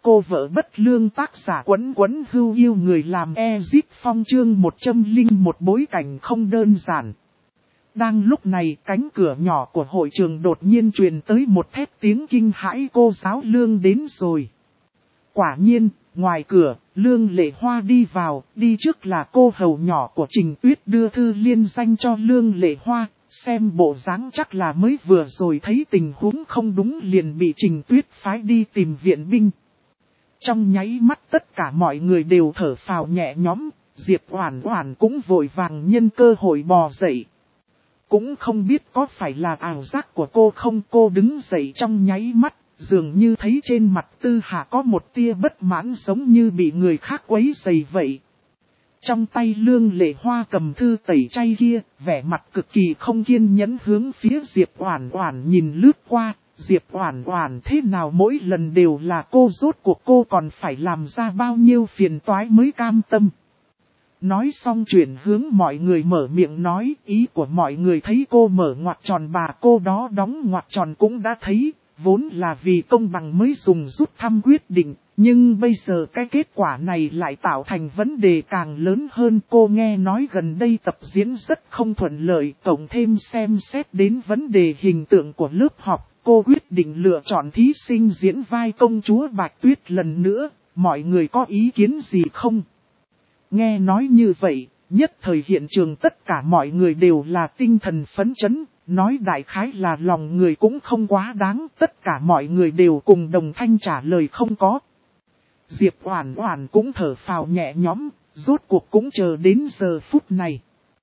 cô vợ bất lương tác giả Quấn Quấn Hưu yêu người làm Exit Phong chương 101 bối cảnh không đơn giản. Đang lúc này cánh cửa nhỏ của hội trường đột nhiên truyền tới một thét tiếng kinh hãi, cô giáo Lương đến rồi. Quả nhiên, ngoài cửa, Lương Lệ Hoa đi vào, đi trước là cô hầu nhỏ của Trình Tuyết đưa thư liên danh cho Lương Lệ Hoa, xem bộ dáng chắc là mới vừa rồi thấy tình huống không đúng liền bị Trình Tuyết phái đi tìm viện binh. Trong nháy mắt tất cả mọi người đều thở phào nhẹ nhõm, Diệp Oản Oản cũng vội vàng nhân cơ hội bò dậy. Cũng không biết có phải là ảo giác của cô không, cô đứng dậy trong nháy mắt, dường như thấy trên mặt Tư Hạ có một tia bất mãn giống như bị người khác quấy rầy vậy. Trong tay Lương Lệ Hoa cầm thư tẩy chay kia, vẻ mặt cực kỳ không kiên nhẫn hướng phía Diệp Oản Oản nhìn lướt qua. Diệp Oản Oản thế nào mỗi lần đều là cô, rốt cuộc cô còn phải làm ra bao nhiêu phiền toái mới cam tâm. Nói xong chuyển hướng mọi người mở miệng nói, ý của mọi người thấy cô mở ngoặc tròn bà cô đó đóng ngoặc tròn cũng đã thấy, vốn là vì công bằng mới dùng rút thăm quyết định, nhưng bây giờ cái kết quả này lại tạo thành vấn đề càng lớn hơn. Cô nghe nói gần đây tập diễn rất không thuận lợi, cộng thêm xem xét đến vấn đề hình tượng của lớp học, cô quyết định lựa chọn thí sinh diễn vai công chúa Bạch Tuyết lần nữa, mọi người có ý kiến gì không? Nghe nói như vậy, nhất thời hiện trường tất cả mọi người đều là tinh thần phấn chấn, nói đại khái là lòng người cũng không quá đáng, tất cả mọi người đều cùng đồng thanh trả lời không có. Diệp Oản Oản cũng thở phào nhẹ nhõm, rốt cuộc cũng chờ đến giờ phút này.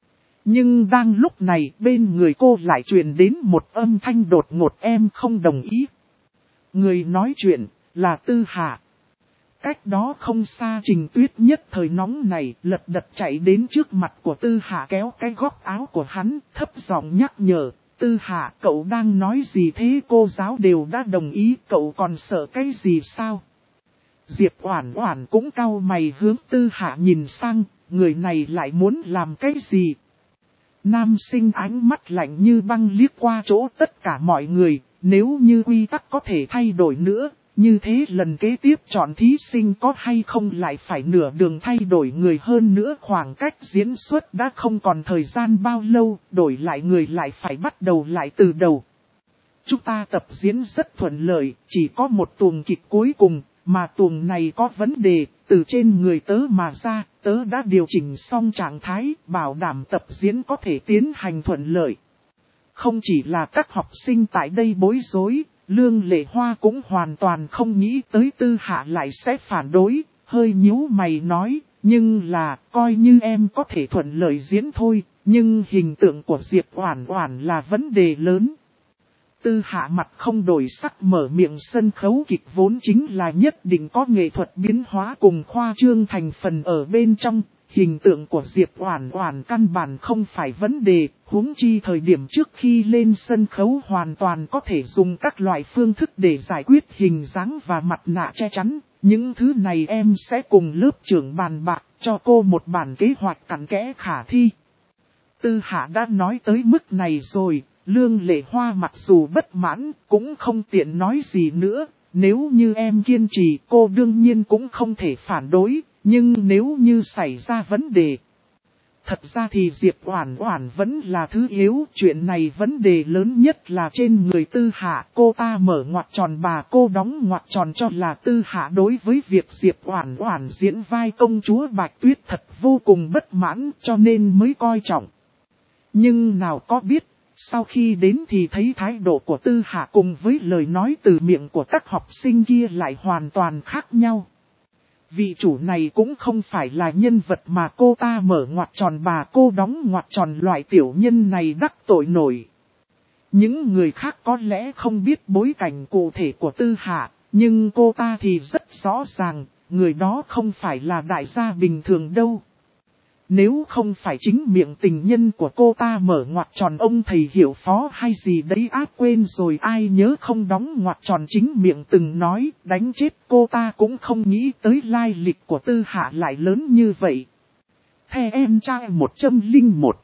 Nhưng đang lúc này bên người cô lại truyền đến một âm thanh đột ngột, em không đồng ý. Người nói chuyện là Tư Hạ. Cách đó không xa Trình Tuyết nhất thời nóng này lật đật chạy đến trước mặt của Tư Hạ kéo cái góc áo của hắn, thấp giọng nhắc nhở, Tư Hạ cậu đang nói gì thế, cô giáo đều đã đồng ý, cậu còn sợ cái gì sao? Diệp Oản Oản cũng cau mày hướng Tư Hạ nhìn sang, người này lại muốn làm cái gì? Nam sinh ánh mắt lạnh như băng liếc qua chỗ tất cả mọi người, nếu như quy tắc có thể thay đổi nữa, như thế lần kế tiếp chọn thí sinh có hay không lại phải nửa đường thay đổi người, hơn nữa khoảng cách diễn xuất đã không còn thời gian bao lâu, đổi lại người lại phải bắt đầu lại từ đầu. Chúng ta tập diễn rất thuận lợi, chỉ có một tuồng kịch cuối cùng, mà tuồng này có vấn đề, từ trên người tớ mà ra, tớ đã điều chỉnh xong trạng thái, bảo đảm tập diễn có thể tiến hành thuận lợi. Không chỉ là các học sinh tại đây bối rối, Lương Lệ Hoa cũng hoàn toàn không nghĩ tới Tư Hạ lại sẽ phản đối, hơi nhíu mày nói, nhưng là, coi như em có thể thuận lợi diễn thôi, nhưng hình tượng của Diệp Oản Oản là vấn đề lớn. Tư Hạ mặt không đổi sắc mở miệng, sân khấu kịch vốn chính là nhất định có nghệ thuật biến hóa cùng khoa trương thành phần ở bên trong. Hình tượng của Diệp Oản Oản căn bản không phải vấn đề, huống chi thời điểm trước khi lên sân khấu hoàn toàn có thể dùng các loại phương thức để giải quyết hình dáng và mặt nạ che chắn. Những thứ này em sẽ cùng lớp trưởng bàn bạc, cho cô một bản kế hoạch cặn kẽ khả thi. Tư Hạ đã nói tới mức này rồi, Lương Lệ Hoa mặc dù bất mãn, cũng không tiện nói gì nữa. Nếu như em kiên trì, cô đương nhiên cũng không thể phản đối. Nhưng nếu như xảy ra vấn đề, thật ra thì Diệp Oản Oản vẫn là thứ yếu. Chuyện này vấn đề lớn nhất là trên người Tư Hạ. Cô ta mở ngoặc tròn bà cô đóng ngoặc tròn cho là Tư Hạ đối với việc Diệp Oản Oản diễn vai công chúa Bạch Tuyết thật vô cùng bất mãn, cho nên mới coi trọng. Nhưng nào có biết, sau khi đến thì thấy thái độ của Tư Hạ cùng với lời nói từ miệng của các học sinh kia lại hoàn toàn khác nhau. Vị chủ này cũng không phải là nhân vật mà cô ta mở ngoặc tròn bà cô đóng ngoặc tròn loại tiểu nhân này đắc tội nổi. Những người khác có lẽ không biết bối cảnh cụ thể của Tư Hạ, nhưng cô ta thì rất rõ ràng, người đó không phải là đại gia bình thường đâu. Nếu không phải chính miệng tình nhân của cô ta mở ngoặc tròn ông thầy hiệu phó hay gì đấy ác quên rồi, ai nhớ không đóng ngoặc tròn chính miệng từng nói, đánh chết cô ta cũng không nghĩ tới lai lịch của Tư Hạ lại lớn như vậy. The em trai 101.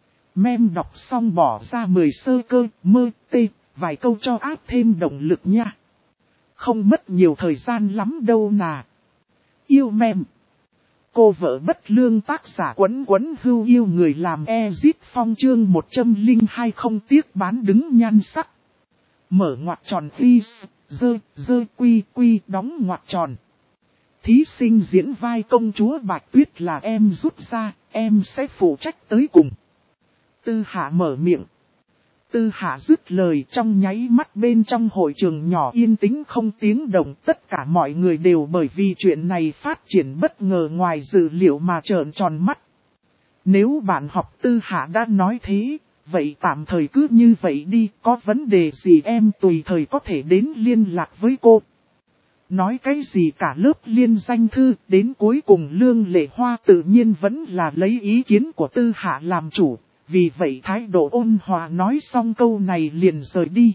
Mem đọc xong bỏ ra 10 sơ cơ, mơ, tê, vài câu cho áp thêm động lực nha. Không mất nhiều thời gian lắm đâu nà. Yêu mem. Cô vợ bất lương tác giả Quấn Quấn Hưu yêu người làm Ezit Phong chương 102 không tiếc bán đứng nhan sắc. Mở ngoặc tròn phi, dơ quy đóng ngoặc tròn. Thí sinh diễn vai công chúa Bạch Tuyết là em rút ra, em sẽ phụ trách tới cùng. Tư Hạ mở miệng. Tư Hạ dứt lời trong nháy mắt bên trong hội trường nhỏ yên tĩnh không tiếng động. Tất cả mọi người đều bởi vì chuyện này phát triển bất ngờ ngoài dự liệu mà trợn tròn mắt. Nếu bạn học Tư Hạ đã nói thế, vậy tạm thời cứ như vậy đi, có vấn đề gì em tùy thời có thể đến liên lạc với cô. Nói cái gì cả lớp liên danh thư, đến cuối cùng Lương Lệ Hoa tự nhiên vẫn là lấy ý kiến của Tư Hạ làm chủ. Vì vậy thái độ ôn hòa nói xong câu này liền rời đi.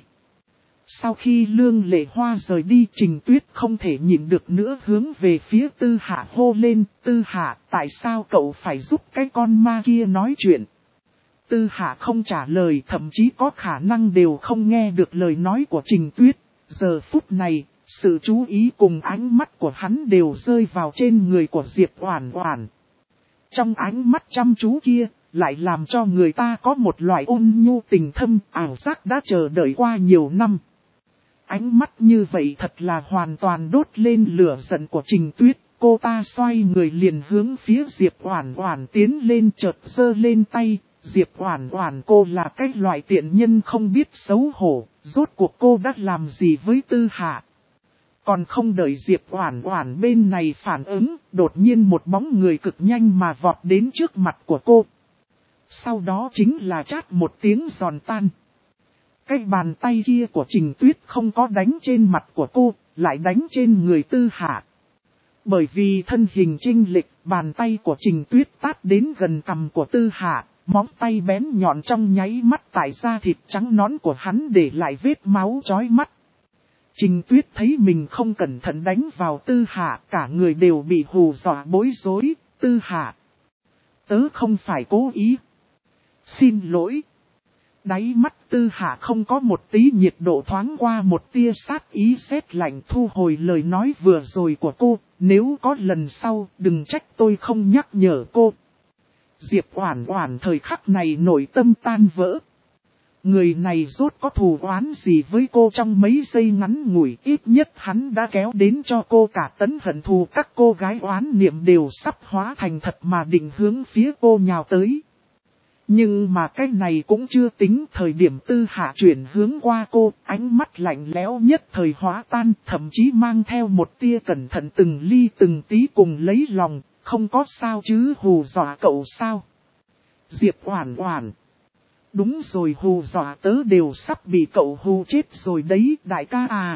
Sau khi Lương Lệ Hoa rời đi, Trình Tuyết không thể nhịn được nữa hướng về phía Tư Hạ hô lên. Tư Hạ, tại sao cậu phải giúp cái con ma kia nói chuyện? Tư Hạ không trả lời, thậm chí có khả năng đều không nghe được lời nói của Trình Tuyết. Giờ phút này, sự chú ý cùng ánh mắt của hắn đều rơi vào trên người của Diệp Oản Oản. Trong ánh mắt chăm chú kia, lại làm cho người ta có một loại ôn nhu tình thâm ảo giác đã chờ đợi qua nhiều năm. Ánh mắt như vậy thật là hoàn toàn đốt lên lửa giận của Trình Tuyết. Cô ta xoay người liền hướng phía Diệp Oản Oản tiến lên, chợt giơ lên tay. Diệp Oản Oản, cô là cái loại tiện nhân không biết xấu hổ, rốt cuộc cô đã làm gì với Tư Hạ? Còn không đợi Diệp Oản Oản bên này phản ứng, đột nhiên một bóng người cực nhanh mà vọt đến trước mặt của cô. Sau đó chính là chát một tiếng giòn tan. Cái bàn tay kia của Trình Tuyết không có đánh trên mặt của cô, lại đánh trên người Tư Hạ. Bởi vì thân hình chênh lệch, bàn tay của Trình Tuyết tát đến gần cằm của Tư Hạ, móng tay bén nhọn trong nháy mắt tại da thịt trắng nõn của hắn để lại vết máu chói mắt. Trình Tuyết thấy mình không cẩn thận đánh vào Tư Hạ, cả người đều bị hù dọa bối rối. Tư Hạ, tớ không phải cố ý. Xin lỗi. Đáy mắt Tư Hạ không có một tí nhiệt độ, thoáng qua một tia sát ý sét lạnh, thu hồi lời nói vừa rồi của cô. Nếu có lần sau, đừng trách tôi không nhắc nhở cô. Diệp Oản Oản thời khắc này nội tâm tan vỡ. Người này rốt có thù oán gì với cô? Trong mấy giây ngắn ngủi, ít nhất hắn đã kéo đến cho cô cả tấn hận thù. Các cô gái oán niệm đều sắp hóa thành thật mà định hướng phía cô nhào tới. Nhưng mà cái này cũng chưa tính. Thời điểm Tư Hạ chuyển hướng qua cô, ánh mắt lạnh lẽo nhất thời hóa tan, thậm chí mang theo một tia cẩn thận từng ly từng tí cùng lấy lòng. Không có sao chứ, hù dọa cậu sao? Diệp Oản Oản, đúng rồi, hù dọa tớ đều sắp bị cậu hù chết rồi đấy đại ca à.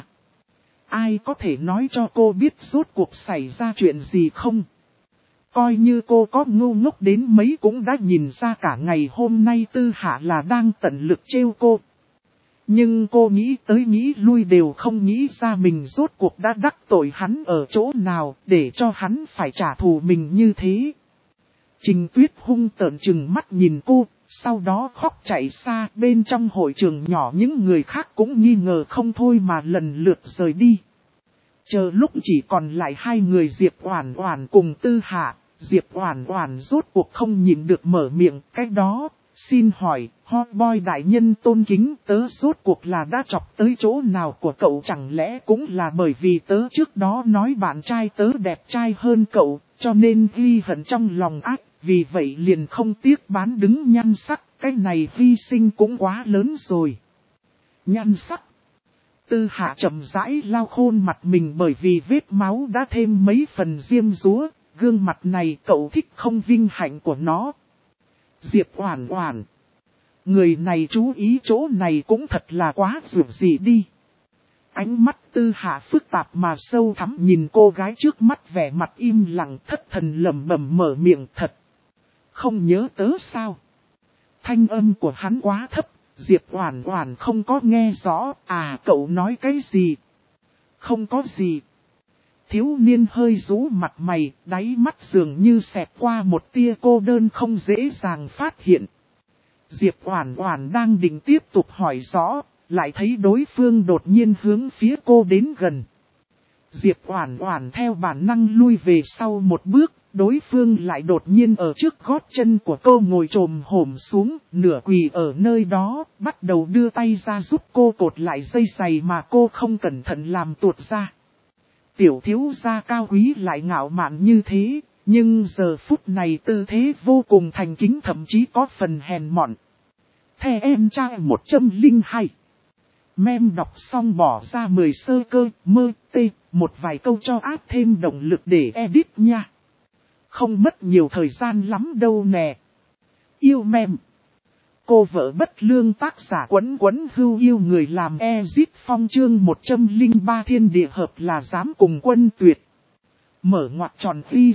Ai có thể nói cho cô biết rốt cuộc xảy ra chuyện gì không? Coi như cô có ngu ngốc đến mấy cũng đã nhìn ra cả ngày hôm nay Tư Hạ là đang tận lực trêu cô. Nhưng cô nghĩ tới nghĩ lui đều không nghĩ ra mình rốt cuộc đã đắc tội hắn ở chỗ nào để cho hắn phải trả thù mình như thế. Trình Tuyết hung tợn trừng mắt nhìn cô, sau đó khóc chạy xa. Bên trong hội trường nhỏ những người khác cũng nghi ngờ không thôi mà lần lượt rời đi. Chờ lúc chỉ còn lại hai người Diệp Oản Oản cùng Tư Hạ, Diệp Oản Oản rốt cuộc không nhịn được mở miệng. Cái đó, xin hỏi, hot boy đại nhân tôn kính, tớ rốt cuộc là đã chọc tới chỗ nào của cậu? Chẳng lẽ cũng là bởi vì tớ trước đó nói bạn trai tớ đẹp trai hơn cậu, cho nên ghi hận trong lòng ác, vì vậy liền không tiếc bán đứng nhan sắc? Cái này hy sinh cũng quá lớn rồi. Nhan sắc. Tư Hạ chậm rãi lau khuôn mặt mình bởi vì vết máu đã thêm mấy phần diêm dúa. Gương mặt này cậu thích không? Vinh hạnh của nó. Diệp Oản Oản, người này chú ý chỗ này cũng thật là quá dường gì đi. Ánh mắt Tư Hạ phức tạp mà sâu thẳm nhìn cô gái trước mắt, vẻ mặt im lặng thất thần lẩm bẩm mở miệng. Thật không nhớ tớ sao? Thanh âm của hắn quá thấp, Diệp Oản Oản không có nghe rõ. À, cậu nói cái gì? Không có gì. Thiếu niên hơi rũ mặt mày, đáy mắt dường như xẹt qua một tia cô đơn không dễ dàng phát hiện. Diệp Oản Oản đang định tiếp tục hỏi rõ, lại thấy đối phương đột nhiên hướng phía cô đến gần. Diệp Oản Oản theo bản năng lui về sau một bước, đối phương lại đột nhiên ở trước gót chân của cô ngồi chồm hổm xuống, nửa quỳ ở nơi đó, bắt đầu đưa tay ra giúp cô cột lại dây giày mà cô không cẩn thận làm tuột ra. Tiểu thiếu gia cao quý lại ngạo mạn như thế, nhưng giờ phút này tư thế vô cùng thành kính, thậm chí có phần hèn mọn. The em trai 102. Mem đọc xong bỏ ra 10 sơ cơ, mơ, tê, một vài câu cho áp thêm động lực để edit nha. Không mất nhiều thời gian lắm đâu nè. Yêu mem. Cô vợ bất lương tác giả Quấn Quấn Hưu yêu người làm Ezit Phong chương 103 thiên địa hợp là dám cùng quân tuyệt. Mở ngoặc tròn phi,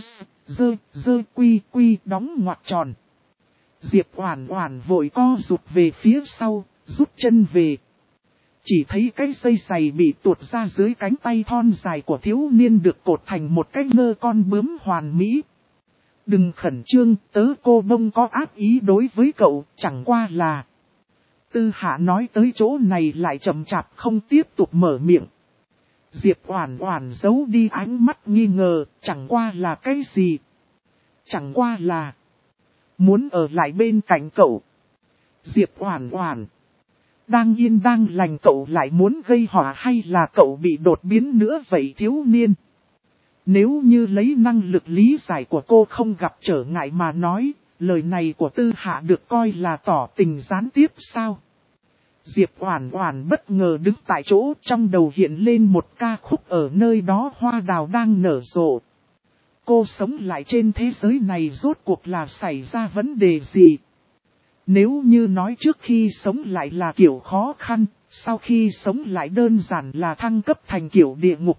dơ quy đóng ngoặc tròn. Diệp Oản Oản vội co rụt về phía sau, rút chân về. Chỉ thấy cái dây giày bị tuột ra dưới cánh tay thon dài của thiếu niên được cột thành một cái ngơ con bướm hoàn mỹ. Đừng khẩn trương, tớ cô bông có ác ý đối với cậu, chẳng qua là. Tư Hạ nói tới chỗ này lại chậm chạp không tiếp tục mở miệng. Diệp Oản Oản giấu đi ánh mắt nghi ngờ, chẳng qua là cái gì? Chẳng qua là muốn ở lại bên cạnh cậu. Diệp Oản Oản, đang yên đang lành cậu lại muốn gây họa hay là cậu bị đột biến nữa vậy thiếu niên? Nếu như lấy năng lực lý giải của cô không gặp trở ngại mà nói, lời này của Tư Hạ được coi là tỏ tình gián tiếp sao? Diệp Oản Oản bất ngờ đứng tại chỗ, trong đầu hiện lên một ca khúc ở nơi đó hoa đào đang nở rộ. Cô sống lại trên thế giới này rốt cuộc là xảy ra vấn đề gì? Nếu như nói trước khi sống lại là kiểu khó khăn, sau khi sống lại đơn giản là thăng cấp thành kiểu địa ngục.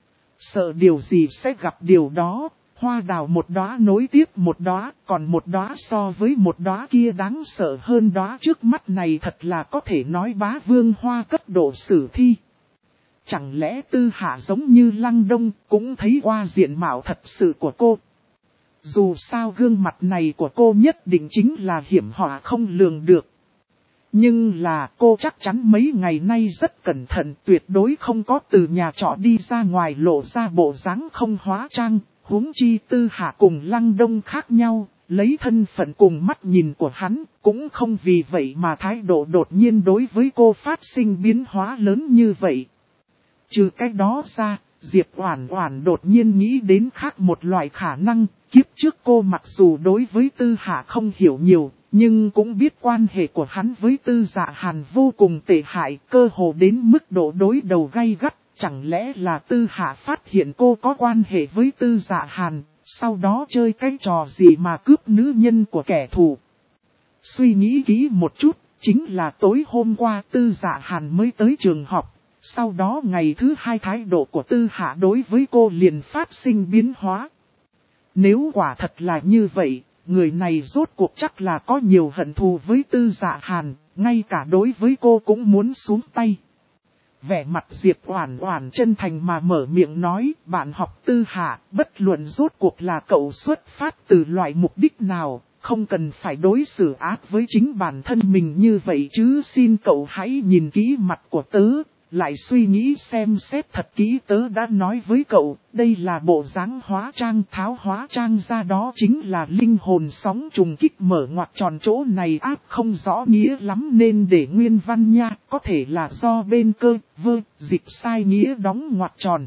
Sợ điều gì sẽ gặp điều đó, hoa đào một đóa nối tiếp một đóa, còn một đóa so với một đóa kia đáng sợ hơn đóa trước mắt này thật là có thể nói bá vương hoa cấp độ sử thi. Chẳng lẽ Tư Hạ giống như Lăng Đông cũng thấy qua diện mạo thật sự của cô? Dù sao gương mặt này của cô nhất định chính là hiểm họa không lường được. Nhưng là cô chắc chắn mấy ngày nay rất cẩn thận, tuyệt đối không có từ nhà trọ đi ra ngoài lộ ra bộ dáng không hóa trang, huống chi Tư Hạ cùng Lăng Đông khác nhau, lấy thân phận cùng mắt nhìn của hắn, cũng không vì vậy mà thái độ đột nhiên đối với cô phát sinh biến hóa lớn như vậy. Trừ cái đó ra, Diệp Oản Oản đột nhiên nghĩ đến khác một loại khả năng, kiếp trước cô mặc dù đối với Tư Hạ không hiểu nhiều, nhưng cũng biết quan hệ của hắn với Tư Dạ Hàn vô cùng tệ hại, cơ hồ đến mức độ đối đầu gay gắt, chẳng lẽ là Tư Hạ phát hiện cô có quan hệ với Tư Dạ Hàn, sau đó chơi cái trò gì mà cướp nữ nhân của kẻ thù. Suy nghĩ kỹ một chút, chính là tối hôm qua Tư Dạ Hàn mới tới trường học. Sau đó ngày thứ hai thái độ của Tư Hạ đối với cô liền phát sinh biến hóa. Nếu quả thật là như vậy, người này rốt cuộc chắc là có nhiều hận thù với Tư Dạ Hàn, ngay cả đối với cô cũng muốn xuống tay. Vẻ mặt Diệp Oản Oản chân thành mà mở miệng nói, bạn học Tư Hạ, bất luận rốt cuộc là cậu xuất phát từ loại mục đích nào, không cần phải đối xử ác với chính bản thân mình như vậy chứ, xin cậu hãy nhìn kỹ mặt của tớ. Lại suy nghĩ xem xét thật kỹ, tớ đã nói với cậu, đây là bộ dáng hóa trang, tháo hóa trang ra đó chính là linh hồn sóng trùng kích, mở ngoặc tròn chỗ này áp không rõ nghĩa lắm nên để nguyên văn nha, có thể là do bên cơ, dịch sai nghĩa đóng ngoặc tròn.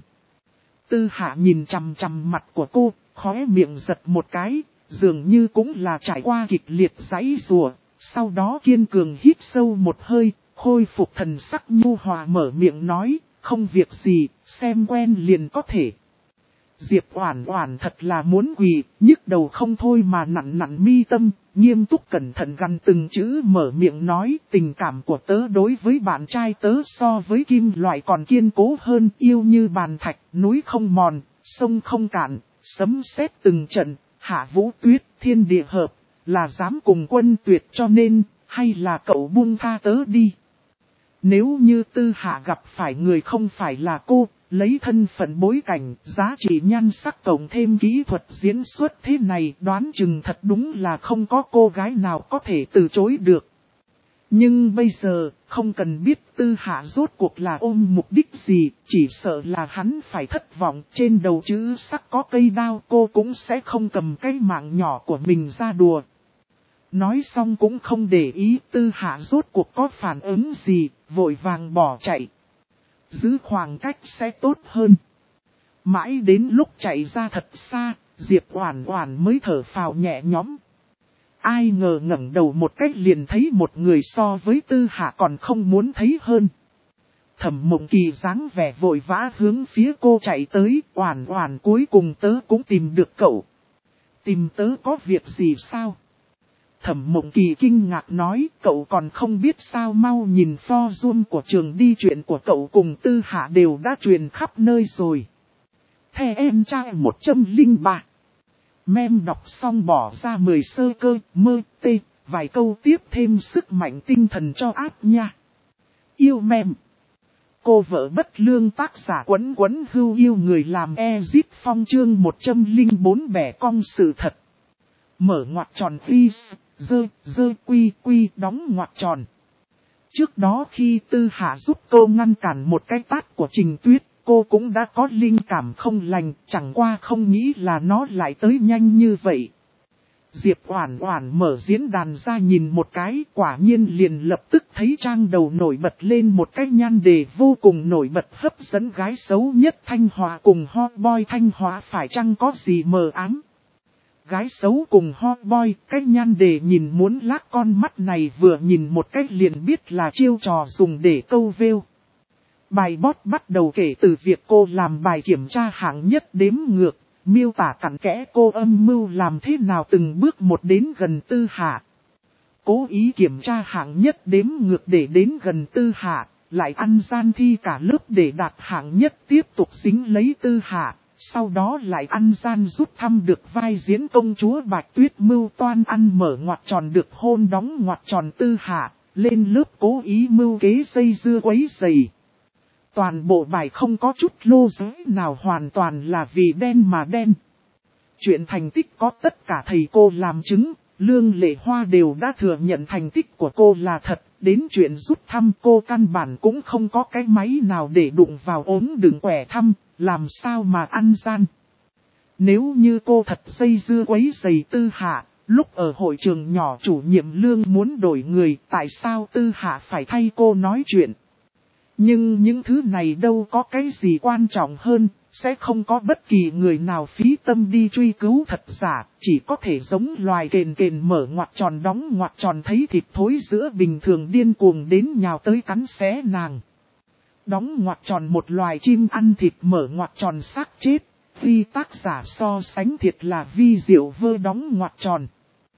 Tư Hạ nhìn chằm chằm mặt của cô, khóe miệng giật một cái, dường như cũng là trải qua kịch liệt giãy giụa, sau đó kiên cường hít sâu một hơi. Khôi phục thần sắc nhu hòa mở miệng nói, không việc gì, xem quen liền có thể. Diệp Oản Oản thật là muốn quỳ, nhức đầu không thôi mà nặn nặn mi tâm, nghiêm túc cẩn thận gằn từng chữ mở miệng nói, tình cảm của tớ đối với bạn trai tớ so với kim loại còn kiên cố hơn, yêu như bàn thạch, núi không mòn, sông không cạn, sấm sét từng trận, hạ vũ tuyết, thiên địa hợp, là dám cùng quân tuyệt cho nên, hay là cậu buông tha tớ đi. Nếu như Tư Hạ gặp phải người không phải là cô, lấy thân phận bối cảnh, giá trị nhan sắc cộng thêm kỹ thuật diễn xuất thế này đoán chừng thật đúng là không có cô gái nào có thể từ chối được. Nhưng bây giờ, không cần biết Tư Hạ rốt cuộc là ôm mục đích gì, chỉ sợ là hắn phải thất vọng. Trên đầu chữ sắc có cây đao, cô cũng sẽ không cầm cái mạng nhỏ của mình ra đùa. Nói xong cũng không để ý Tư Hạ rốt cuộc có phản ứng gì, vội vàng bỏ chạy. Giữ khoảng cách sẽ tốt hơn. Mãi đến lúc chạy ra thật xa, Diệp Oản Oản mới thở phào nhẹ nhõm. Ai ngờ ngẩng đầu một cách liền thấy một người so với Tư Hạ còn không muốn thấy hơn. Thẩm Mộng Kỳ dáng vẻ vội vã hướng phía cô chạy tới, Oản Oản cuối cùng tớ cũng tìm được cậu. Tìm tớ có việc gì sao? Thẩm Mộng Kỳ kinh ngạc nói, cậu còn không biết sao, mau nhìn forum của trường đi, chuyện của cậu cùng Tư Hạ đều đã truyền khắp nơi rồi. The em trai 103. Mem đọc xong bỏ ra 10 sơ cơ, mơ, tê, vài câu tiếp thêm sức mạnh tinh thần cho áp nha. Yêu mem. Cô vợ bất lương tác giả Quấn Quấn Hưu yêu người làm Ezit Phong chương 104 bẻ cong sự thật. Mở ngoặc tròn quy đóng ngoặc tròn. Trước đó khi Tư Hạ giúp cô ngăn cản một cái tát của Trình Tuyết, cô cũng đã có linh cảm không lành, chẳng qua không nghĩ là nó lại tới nhanh như vậy. Diệp Oản Oản mở diễn đàn ra nhìn một cái, quả nhiên liền lập tức thấy trang đầu nổi bật lên một cái nhan đề vô cùng nổi bật hấp dẫn, gái xấu nhất Thanh Hóa cùng hot boy Thanh Hóa phải chăng có gì mờ ám. Gái xấu cùng hot boy, cái nhan đề nhìn muốn lác con mắt này vừa nhìn một cách liền biết là chiêu trò dùng để câu view. Bài bot bắt đầu kể từ việc cô làm bài kiểm tra hạng nhất đếm ngược, miêu tả cặn kẽ cô âm mưu làm thế nào từng bước một đến gần Tư Hạ. Cố ý kiểm tra hạng nhất đếm ngược để đến gần Tư Hạ, lại ăn gian thi cả lớp để đạt hạng nhất tiếp tục dính lấy Tư Hạ, sau đó lại ăn gian rút thăm được vai diễn công chúa Bạch Tuyết mưu toan ăn mở ngoặc tròn được hôn đóng ngoặc tròn Tư Hạ, lên lớp cố ý mưu kế dây dưa quấy rầy. Toàn bộ bài không có chút lô giới nào, hoàn toàn là vì đen mà đen. Chuyện thành tích có tất cả thầy cô làm chứng, Lương Lệ Hoa đều đã thừa nhận thành tích của cô là thật, đến chuyện rút thăm cô căn bản cũng không có cái máy nào để đụng vào ốm đựng quẻ thăm, làm sao mà ăn gian. Nếu như cô thật dây dưa quấy rầy Tư Hạ, lúc ở hội trường nhỏ chủ nhiệm Lương muốn đổi người, tại sao Tư Hạ phải thay cô nói chuyện? Nhưng những thứ này đâu có cái gì quan trọng hơn, sẽ không có bất kỳ người nào phí tâm đi truy cứu thật giả, chỉ có thể giống loài kền mở ngoặc tròn đóng ngoặc tròn thấy thịt thối giữa bình thường điên cuồng đến nhào tới cắn xé nàng. Đóng ngoặc tròn một loài chim ăn thịt mở ngoặc tròn xác chết, vì tác giả so sánh thiệt là vi diệu vơ đóng ngoặc tròn.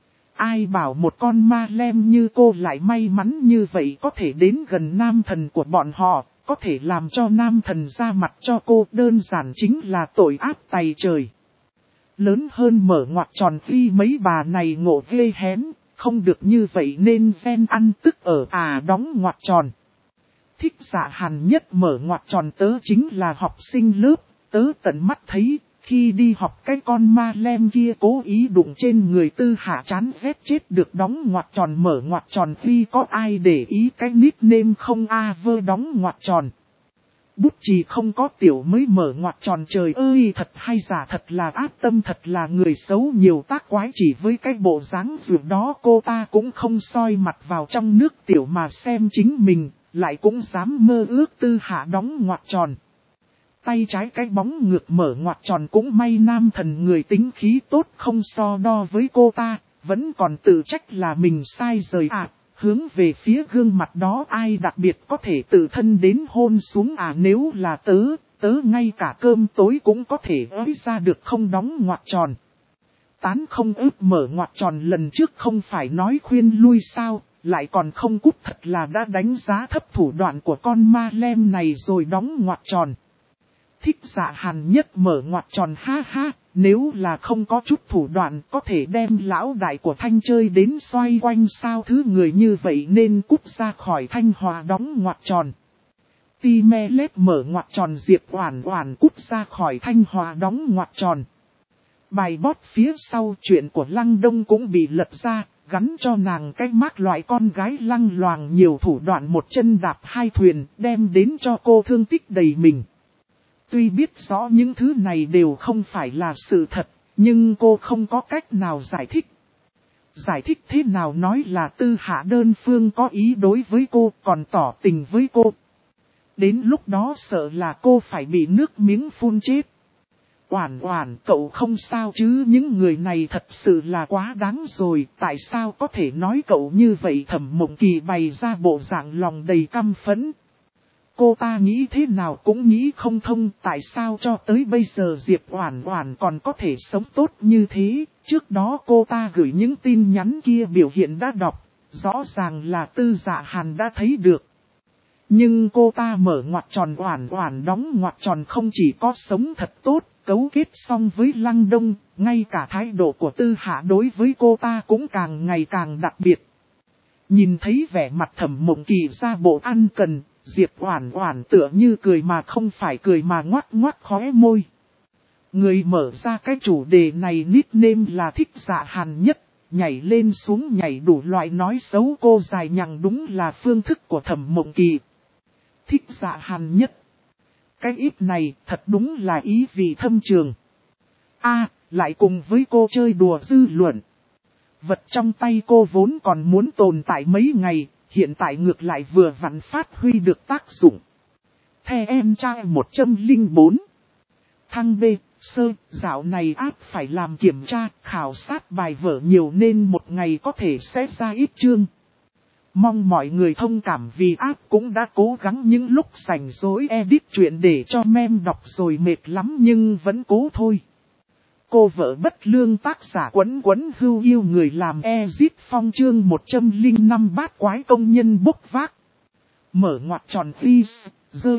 Ai bảo một con ma lem như cô lại may mắn như vậy có thể đến gần nam thần của bọn họ, có thể làm cho nam thần ra mặt cho cô, đơn giản chính là tội ác tày trời. Lớn hơn mở ngoặc tròn khi mấy bà này ngộ ghê hén, không được như vậy nên gen ăn tức ở đóng ngoặc tròn. Thích Dạ Hàn nhất mở ngoặc tròn tớ chính là học sinh lớp, tớ tận mắt thấy. Khi đi học cái con ma lem kia cố ý đụng trên người Tư Hạ chán ghét chết được, đóng ngoặc tròn mở ngoặc tròn khi có ai để ý cái nickname không vơ đóng ngoặc tròn. Bút chì không có tiểu mới mở ngoặc tròn, trời ơi thật hay giả, thật là ác tâm, thật là người xấu nhiều tác quái, chỉ với cái bộ dáng vừa đó cô ta cũng không soi mặt vào trong nước tiểu mà xem chính mình, lại cũng dám mơ ước Tư Hạ đóng ngoặc tròn. Tay trái cái bóng ngược mở ngoặc tròn, cũng may nam thần người tính khí tốt không so đo với cô ta, vẫn còn tự trách là mình sai rời hướng về phía gương mặt đó ai đặc biệt có thể tự thân đến hôn xuống nếu là tớ ngay cả cơm tối cũng có thể ới ra được không đóng ngoặc tròn. Tán không ướp mở ngoặc tròn lần trước không phải nói khuyên lui sao, lại còn không cút, thật là đã đánh giá thấp thủ đoạn của con ma lem này rồi, đóng ngoặc tròn. Thích Dạ Hàn nhất mở ngoặc tròn ha ha, nếu là không có chút thủ đoạn có thể đem lão đại của Thanh chơi đến xoay quanh sao, thứ người như vậy nên cút ra khỏi Thanh Hòa, đóng ngoặc tròn. Ti me lết mở ngoặc tròn, Diệp Oản Oản cút ra khỏi Thanh Hòa, đóng ngoặc tròn. Bài bot phía sau chuyện của Lăng Đông cũng bị lật ra, gắn cho nàng cái mác loại con gái lăng loàng nhiều thủ đoạn một chân đạp hai thuyền, đem đến cho cô thương tích đầy mình. Tuy biết rõ những thứ này đều không phải là sự thật, nhưng cô không có cách nào giải thích. Giải thích thế nào nói là Tư Hạ đơn phương có ý đối với cô, còn tỏ tình với cô. Đến lúc đó sợ là cô phải bị nước miếng phun chết. Oản Oản, cậu không sao chứ, những người này thật sự là quá đáng rồi, tại sao có thể nói cậu như vậy? Thẩm Mộng Kỳ bày ra bộ dạng lòng đầy căm phẫn. Cô ta nghĩ thế nào cũng nghĩ không thông, tại sao cho tới bây giờ Diệp Oản Oản còn có thể sống tốt như thế. Trước đó cô ta gửi những tin nhắn kia biểu hiện đã đọc, rõ ràng là Tư Dạ Hàn đã thấy được. Nhưng cô ta mở ngoặc tròn Oản Oản đóng ngoặc tròn, không chỉ có sống thật tốt, cấu kết xong với Lăng Đông, ngay cả thái độ của Tư Hạ đối với cô ta cũng càng ngày càng đặc biệt. Nhìn thấy vẻ mặt Thẩm Mộng Kỳ ra bộ ăn cần, Diệp Oản Oản tựa như cười mà không phải cười mà ngoắc ngoắc khóe môi. Người mở ra cái chủ đề này nickname là Thích Dạ Hàn Nhất, nhảy lên xuống nhảy đủ loại nói xấu cô dài nhằng, đúng là phương thức của Thẩm Mộng Kỳ. Thích Dạ Hàn Nhất. Cái ít này thật đúng là ý vị thâm trường. Lại cùng với cô chơi đùa dư luận. Vật trong tay cô vốn còn muốn tồn tại mấy ngày, hiện tại ngược lại vừa vặn phát huy được tác dụng. The em trai 104. Thăng B, sơ, dạo này áp phải làm kiểm tra, khảo sát bài vở nhiều nên một ngày có thể sẽ ra ít chương. Mong mọi người thông cảm vì áp cũng đã cố gắng những lúc rảnh rỗi edit chuyện để cho mem đọc rồi mệt lắm nhưng vẫn cố thôi. Cô vợ bất lương tác giả Quấn Quấn Hưu yêu người làm Ezit Phong chương 105 bát quái công nhân bốc vác. Mở ngoặc tròn please,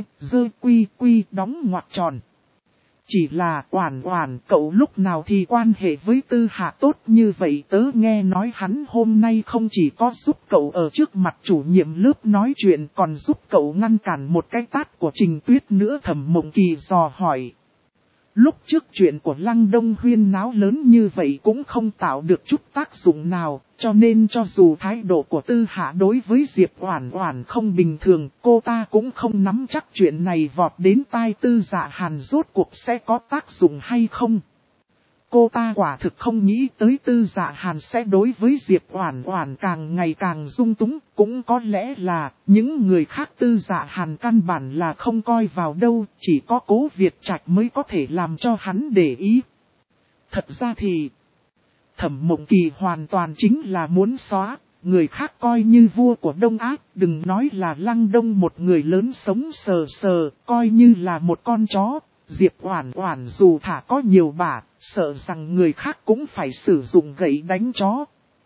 quy đóng ngoặc tròn. Chỉ là Oản Oản, cậu lúc nào thì quan hệ với Tư Hạ tốt như vậy? Tớ nghe nói hắn hôm nay không chỉ có giúp cậu ở trước mặt chủ nhiệm lớp nói chuyện, còn giúp cậu ngăn cản một cái tát của Trình Tuyết nữa. Thẩm Mộng Kỳ dò hỏi. Lúc trước chuyện của Lăng Đông huyên náo lớn như vậy cũng không tạo được chút tác dụng nào, cho nên cho dù thái độ của Tư Hạ đối với Diệp Oản Oản không bình thường, cô ta cũng không nắm chắc chuyện này vọt đến tai Tư Dạ Hàn rốt cuộc sẽ có tác dụng hay không. Cô ta quả thực không nghĩ tới Tư Dạ Hàn sẽ đối với Diệp Oản Oản càng ngày càng dung túng, cũng có lẽ là những người khác Tư Dạ Hàn căn bản là không coi vào đâu, chỉ có Cố Việt Trạch mới có thể làm cho hắn để ý. Thật ra thì Thẩm Mộng Kỳ hoàn toàn chính là muốn xóa, người khác coi như vua của Đông Ác, đừng nói là Lăng Đông một người lớn sống sờ sờ, coi như là một con chó. Diệp Oản Oản dù thả có nhiều bả, sợ rằng người khác cũng phải sử dụng gậy đánh chó.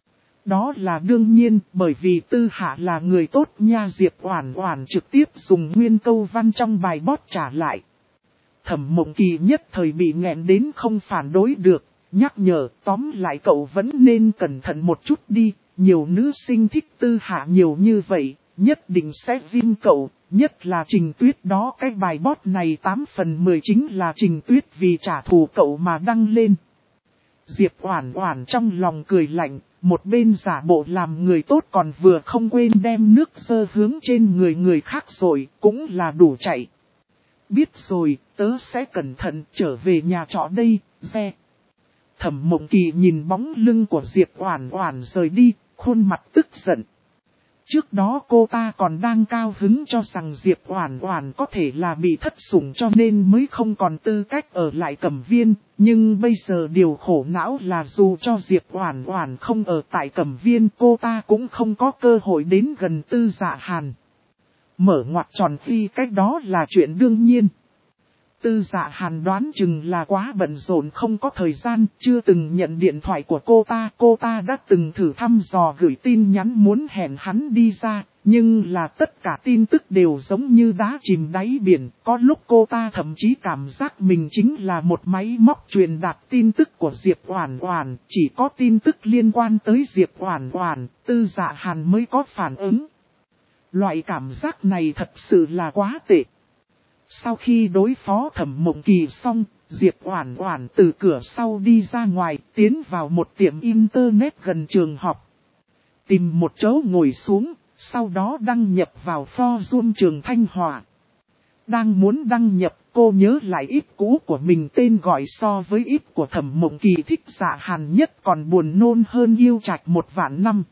Đó là đương nhiên, bởi vì Tư Hạ là người tốt nha. Diệp Oản Oản trực tiếp dùng nguyên câu văn trong bài bót trả lại. Thẩm Mộng Kỳ nhất thời bị nghẹn đến không phản đối được, nhắc nhở tóm lại cậu vẫn nên cẩn thận một chút đi, nhiều nữ sinh thích Tư Hạ nhiều như vậy, nhất định sẽ ghim cậu. Nhất là Trình Tuyết đó, cái bài bót này 8 phần 10 chính là Trình Tuyết vì trả thù cậu mà đăng lên. Diệp Oản Oản trong lòng cười lạnh, một bên giả bộ làm người tốt còn vừa không quên đem nước dơ hướng trên người khác rồi, cũng là đủ chạy. Biết rồi, tớ sẽ cẩn thận trở về nhà trọ đây, xe. Thẩm Mộng Kỳ nhìn bóng lưng của Diệp Oản Oản rời đi, khuôn mặt tức giận. Trước đó cô ta còn đang cao hứng cho rằng Diệp Oản Oản có thể là bị thất sủng cho nên mới không còn tư cách ở lại Cẩm Viên, nhưng bây giờ điều khổ não là dù cho Diệp Oản Oản không ở tại Cẩm Viên, cô ta cũng không có cơ hội đến gần Tư Dạ Hàn. Mở ngoặc tròn khi cách đó là chuyện đương nhiên. Tư Dạ Hàn đoán chừng là quá bận rộn không có thời gian, chưa từng nhận điện thoại của cô ta đã từng thử thăm dò gửi tin nhắn muốn hẹn hắn đi ra, nhưng là tất cả tin tức đều giống như đá chìm đáy biển, có lúc cô ta thậm chí cảm giác mình chính là một máy móc truyền đạt tin tức của Diệp Oản Oản, chỉ có tin tức liên quan tới Diệp Oản Oản, Tư Dạ Hàn mới có phản ứng. Loại cảm giác này thật sự là quá tệ. Sau khi đối phó Thẩm Mộng Kỳ xong, Diệp Oản Oản từ cửa sau đi ra ngoài, tiến vào một tiệm internet gần trường học. Tìm một chỗ ngồi xuống, sau đó đăng nhập vào forum trường Thanh Hòa. Đang muốn đăng nhập, cô nhớ lại ít cũ của mình tên gọi so với ít của Thẩm Mộng Kỳ thích Dạ Hàn Nhất còn buồn nôn hơn Yêu Trạch 1.000.000 năm.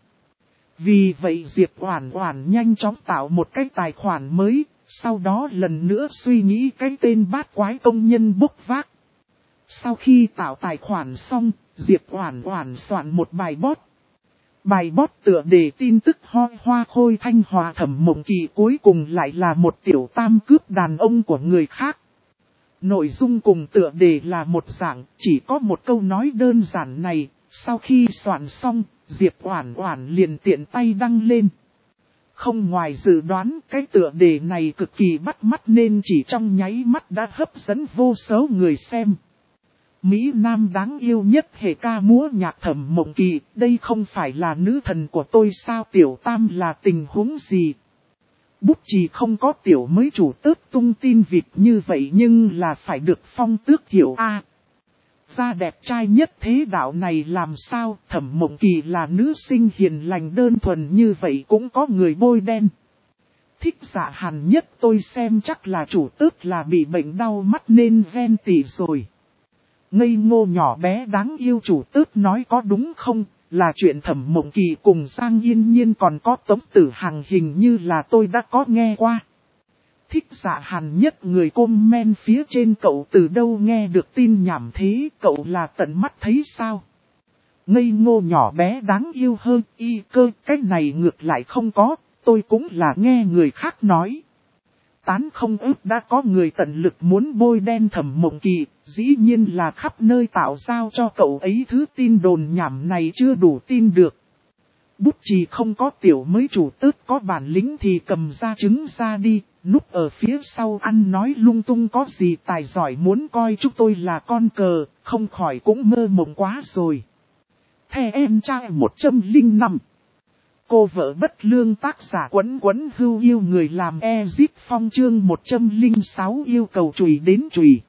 Vì vậy Diệp Oản Oản nhanh chóng tạo một cái tài khoản mới, sau đó lần nữa suy nghĩ cái tên bát quái công nhân bốc vác. Sau khi tạo tài khoản xong, Diệp Oản Oản soạn một bài bot. Bài bot tựa đề tin tức hoi hoa khôi Thanh Hòa Thẩm Mộng Kỳ cuối cùng lại là một tiểu tam cướp đàn ông của người khác. Nội dung cùng tựa đề là một dạng, chỉ có một câu nói đơn giản này, sau khi soạn xong, Diệp Oản Oản liền tiện tay đăng lên. Không ngoài dự đoán, cái tựa đề này cực kỳ bắt mắt nên chỉ trong nháy mắt đã hấp dẫn vô số người xem. Mỹ Nam đáng yêu nhất hệ ca múa nhạc Thẩm Mộng Kỳ, đây không phải là nữ thần của tôi sao? Tiểu tam là tình huống gì? Bút chì không có tiểu mới chủ tớt tung tin vịt như vậy nhưng là phải được phong tước hiệu A. Da đẹp trai nhất thế đạo này làm sao? Thẩm Mộng Kỳ là nữ sinh hiền lành đơn thuần như vậy cũng có người bôi đen. Thích Dạ Hàn Nhất tôi xem chắc là chủ tớt là bị bệnh đau mắt nên ven tỉ rồi. Ngây ngô nhỏ bé đáng yêu chủ tớt nói có đúng không? Là chuyện Thẩm Mộng Kỳ cùng Giang Yên Nhiên còn có Tống Tử Hằng hình như là tôi đã có nghe qua. Thích Dạ Hàn Nhất người comment phía trên cậu từ đâu nghe được tin nhảm thế, cậu là tận mắt thấy sao? Ngây ngô nhỏ bé đáng yêu hơn y cơ, cái này ngược lại không có, tôi cũng là nghe người khác nói. Tán không ức đã có người tận lực muốn bôi đen Thẩm Mộng Kỳ, dĩ nhiên là khắp nơi tạo giao cho cậu ấy thứ tin đồn nhảm này chưa đủ tin được. Bút chì không có tiểu mới chủ tớt có bản lĩnh thì cầm ra trứng ra đi, núp ở phía sau ăn nói lung tung có gì tài giỏi muốn coi chúng tôi là con cờ, không khỏi cũng mơ mộng quá rồi. The em trai 105. Cô vợ bất lương tác giả Quấn Quấn Hưu yêu người làm Ezip Phong chương 106 yêu cầu chùy đến chùy.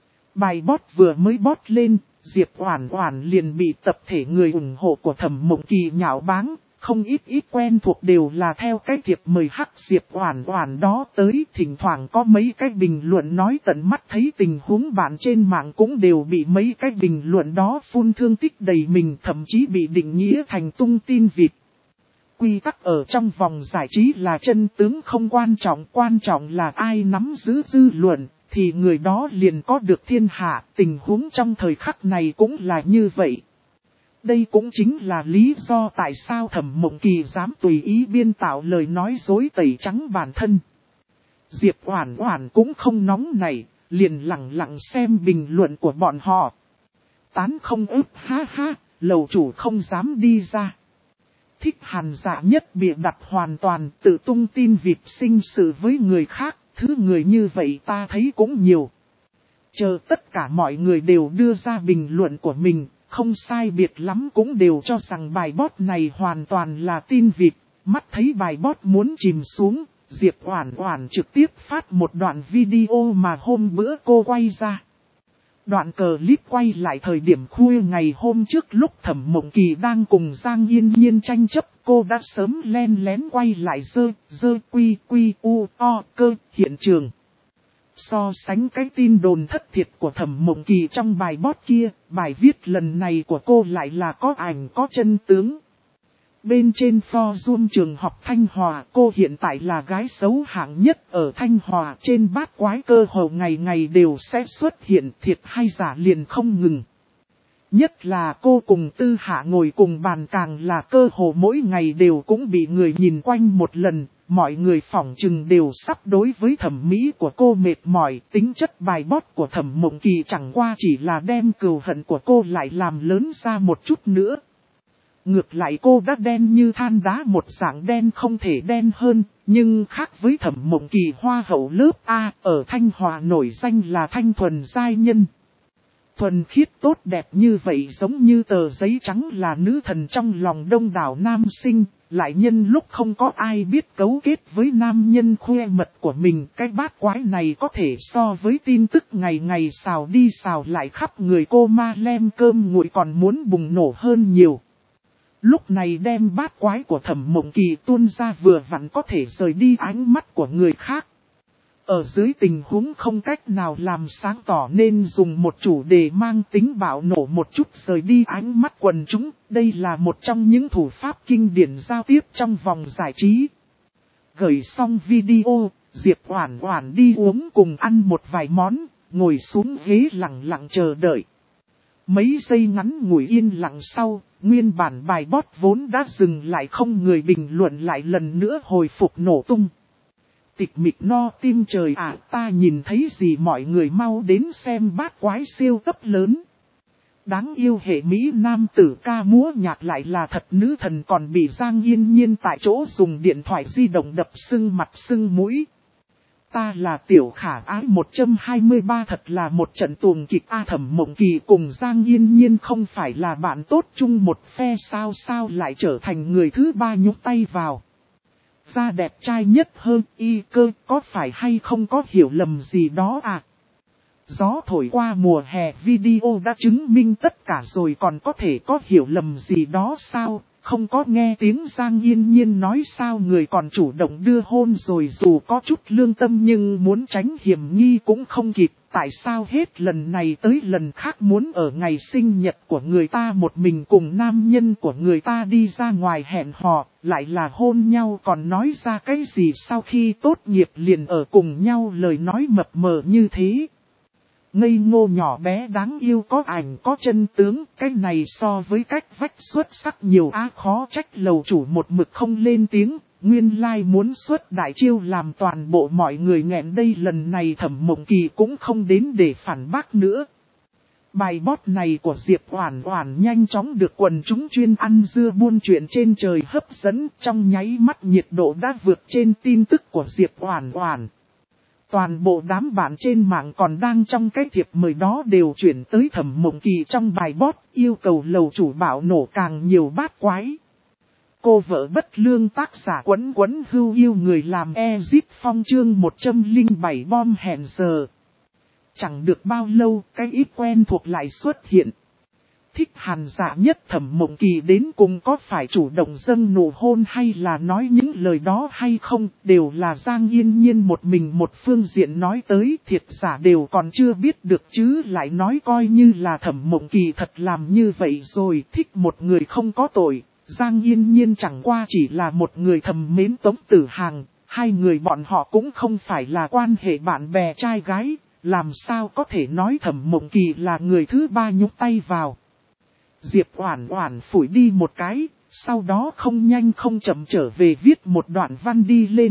Bài bot vừa mới bot lên, Diệp Oản Oản liền bị tập thể người ủng hộ của Thẩm Mộng Kỳ nhạo báng, không ít quen thuộc đều là theo cái thiệp mời hắc Diệp Oản Oản đó tới, thỉnh thoảng có mấy cái bình luận nói tận mắt thấy tình huống bạn trên mạng cũng đều bị mấy cái bình luận đó phun thương tích đầy mình, thậm chí bị định nghĩa thành tung tin vịt. Quy tắc ở trong vòng giải trí là chân tướng không quan trọng là ai nắm giữ dư luận, thì người đó liền có được thiên hạ, tình huống trong thời khắc này cũng là như vậy. Đây cũng chính là lý do tại sao Thẩm Mộng Kỳ dám tùy ý biên tạo lời nói dối tẩy trắng bản thân. Diệp Oản Oản cũng không nóng nảy, liền lặng lặng xem bình luận của bọn họ. Tán không ức ha ha, lầu chủ không dám đi ra. Thích Hàn Dạ Nhất bịa đặt hoàn toàn tự tung tin vịt sinh sự với người khác, thứ người như vậy ta thấy cũng nhiều. Chờ tất cả mọi người đều đưa ra bình luận của mình, không sai biệt lắm cũng đều cho rằng bài bot này hoàn toàn là tin vịt, mắt thấy bài bot muốn chìm xuống, Diệp Oản Oản trực tiếp phát một đoạn video mà hôm bữa cô quay ra. Đoạn clip quay lại thời điểm khuya ngày hôm trước lúc Thẩm Mộng Kỳ đang cùng Giang Yên Nhiên tranh chấp, cô đã sớm len lén quay lại dơ cơ hiện trường. So sánh cái tin đồn thất thiệt của Thẩm Mộng Kỳ trong bài bot kia, bài viết lần này của cô lại là có ảnh có chân tướng. Bên trên forum trường học Thanh Hòa, cô hiện tại là gái xấu hạng nhất ở Thanh Hòa, trên bát quái cơ hồ ngày ngày đều sẽ xuất hiện, thiệt hay giả liền không ngừng. Nhất là cô cùng Tư Hạ ngồi cùng bàn càng là cơ hồ mỗi ngày đều cũng bị người nhìn quanh một lần, mọi người phỏng chừng đều sắp đối với thẩm mỹ của cô mệt mỏi. Tính chất bài bot của Thẩm Mộng Kỳ chẳng qua chỉ là đem cừu hận của cô lại làm lớn ra một chút nữa. Ngược lại cô đã đen như than đá, một dạng đen không thể đen hơn, nhưng khác với Thẩm Mộng Kỳ hoa hậu lớp A, ở Thanh Hòa nổi danh là thanh thuần giai nhân. Thuần khiết tốt đẹp như vậy giống như tờ giấy trắng là nữ thần trong lòng đông đảo nam sinh, lại nhân lúc không có ai biết cấu kết với nam nhân khoe mật của mình. Cái bát quái này có thể so với tin tức ngày ngày xào đi xào lại khắp người cô ma lem cơm nguội còn muốn bùng nổ hơn nhiều. Lúc này đem bát quái của Thẩm Mộng Kỳ tuôn ra vừa vặn có thể rời đi ánh mắt của người khác. Ở dưới tình huống không cách nào làm sáng tỏ nên dùng một chủ đề mang tính bạo nổ một chút rời đi ánh mắt quần chúng. Đây là một trong những thủ pháp kinh điển giao tiếp trong vòng giải trí. Gửi xong video, Diệp Oản Oản đi uống cùng ăn một vài món, ngồi xuống ghế lặng lặng chờ đợi. Mấy giây ngắn ngủi yên lặng sau, nguyên bản bài bot vốn đã dừng lại không người bình luận lại lần nữa hồi phục nổ tung. Tịch mịch no tim trời ạ, ta nhìn thấy gì mọi người mau đến xem bát quái siêu cấp lớn. Đáng yêu hệ Mỹ nam tử ca múa nhạc lại là thật nữ thần còn bị Giang Yên Nhiên tại chỗ dùng điện thoại di động đập sưng mặt sưng mũi. Ta là Tiểu Khả Ái 123 thật là một trận tuồng kịch A. Thẩm Mộng Kỳ cùng Giang Yên Nhiên không phải là bạn tốt chung một phe sao lại trở thành người thứ ba nhúc tay vào. Da đẹp trai nhất hơn y cơ có phải hay không có hiểu lầm gì đó à? Gió thổi qua mùa hè video đã chứng minh tất cả rồi còn có thể có hiểu lầm gì đó sao? Không có nghe tiếng Giang Yên Nhiên nói sao người còn chủ động đưa hôn rồi dù có chút lương tâm nhưng muốn tránh hiểm nghi cũng không kịp. Tại sao hết lần này tới lần khác muốn ở ngày sinh nhật của người ta một mình cùng nam nhân của người ta đi ra ngoài hẹn hò, lại là hôn nhau còn nói ra cái gì sau khi tốt nghiệp liền ở cùng nhau lời nói mập mờ như thế. Ngây ngô nhỏ bé đáng yêu có ảnh có chân tướng, cái này so với cách vách xuất sắc nhiều á khó trách lầu chủ một mực không lên tiếng, nguyên lai muốn xuất đại chiêu làm toàn bộ mọi người nghẹn đây lần này Thẩm Mộng Kỳ cũng không đến để phản bác nữa. Bài bot này của Diệp Oản Oản nhanh chóng được quần chúng chuyên ăn dưa buôn chuyện trên trời hấp dẫn trong nháy mắt nhiệt độ đã vượt trên tin tức của Diệp Oản Oản. Toàn bộ đám bạn trên mạng còn đang trong cái thiệp mời đó đều chuyển tới Thẩm Mộng Kỳ trong bài bot yêu cầu lầu chủ bạo nổ càng nhiều bát quái. Cô vợ bất lương tác giả quấn quấn hưu yêu người làm Exit Phong chương 107 bom hẹn giờ. Chẳng được bao lâu cái ít quen thuộc lại xuất hiện. Thích Hàn Dạ nhất Thẩm Mộng Kỳ đến cùng có phải chủ động dâng nụ hôn hay là nói những lời đó hay không, đều là Giang Yên Nhiên một mình một phương diện nói tới, thiệt giả đều còn chưa biết được chứ lại nói coi như là Thẩm Mộng Kỳ thật làm như vậy rồi, thích một người không có tội. Giang Yên Nhiên chẳng qua chỉ là một người thầm mến Tống Tử Hàng, hai người bọn họ cũng không phải là quan hệ bạn bè trai gái, làm sao có thể nói Thẩm Mộng Kỳ là người thứ ba nhúc tay vào. Diệp Oản Oản phủi đi một cái, sau đó không nhanh không chậm trở về viết một đoạn văn đi lên.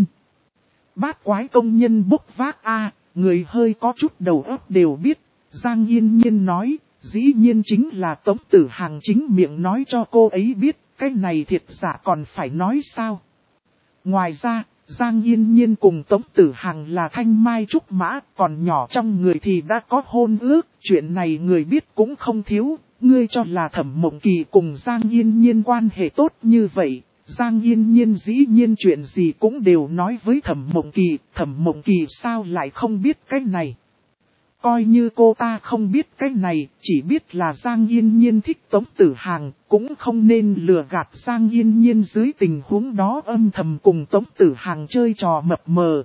Bát quái công nhân bốc vác a, người hơi có chút đầu óc đều biết, Giang Yên Nhiên nói, dĩ nhiên chính là Tống Tử Hàng chính miệng nói cho cô ấy biết, cái này thiệt giả còn phải nói sao. Ngoài ra, Giang Yên Nhiên cùng Tống Tử Hàng là thanh mai trúc mã, còn nhỏ trong người thì đã có hôn ước, chuyện này người biết cũng không thiếu. Ngươi cho là Thẩm Mộng Kỳ cùng Giang Yên Nhiên quan hệ tốt như vậy, Giang Yên Nhiên dĩ nhiên chuyện gì cũng đều nói với Thẩm Mộng Kỳ sao lại không biết cái này. Coi như cô ta không biết cái này, chỉ biết là Giang Yên Nhiên thích Tống Tử Hàng, cũng không nên lừa gạt Giang Yên Nhiên dưới tình huống đó âm thầm cùng Tống Tử Hàng chơi trò mập mờ.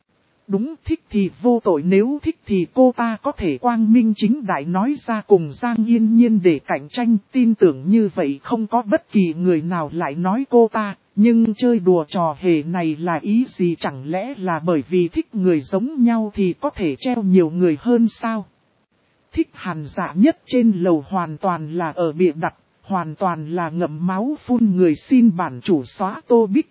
Đúng thích thì vô tội nếu thích thì cô ta có thể quang minh chính đại nói ra cùng Giang Yên Nhiên để cạnh tranh tin tưởng như vậy không có bất kỳ người nào lại nói cô ta, nhưng chơi đùa trò hề này là ý gì chẳng lẽ là bởi vì thích người giống nhau thì có thể treo nhiều người hơn sao? Thích Hàn Dạ nhất trên lầu hoàn toàn là ở bịa đặt, hoàn toàn là ngậm máu phun người xin bản chủ xóa tô bích.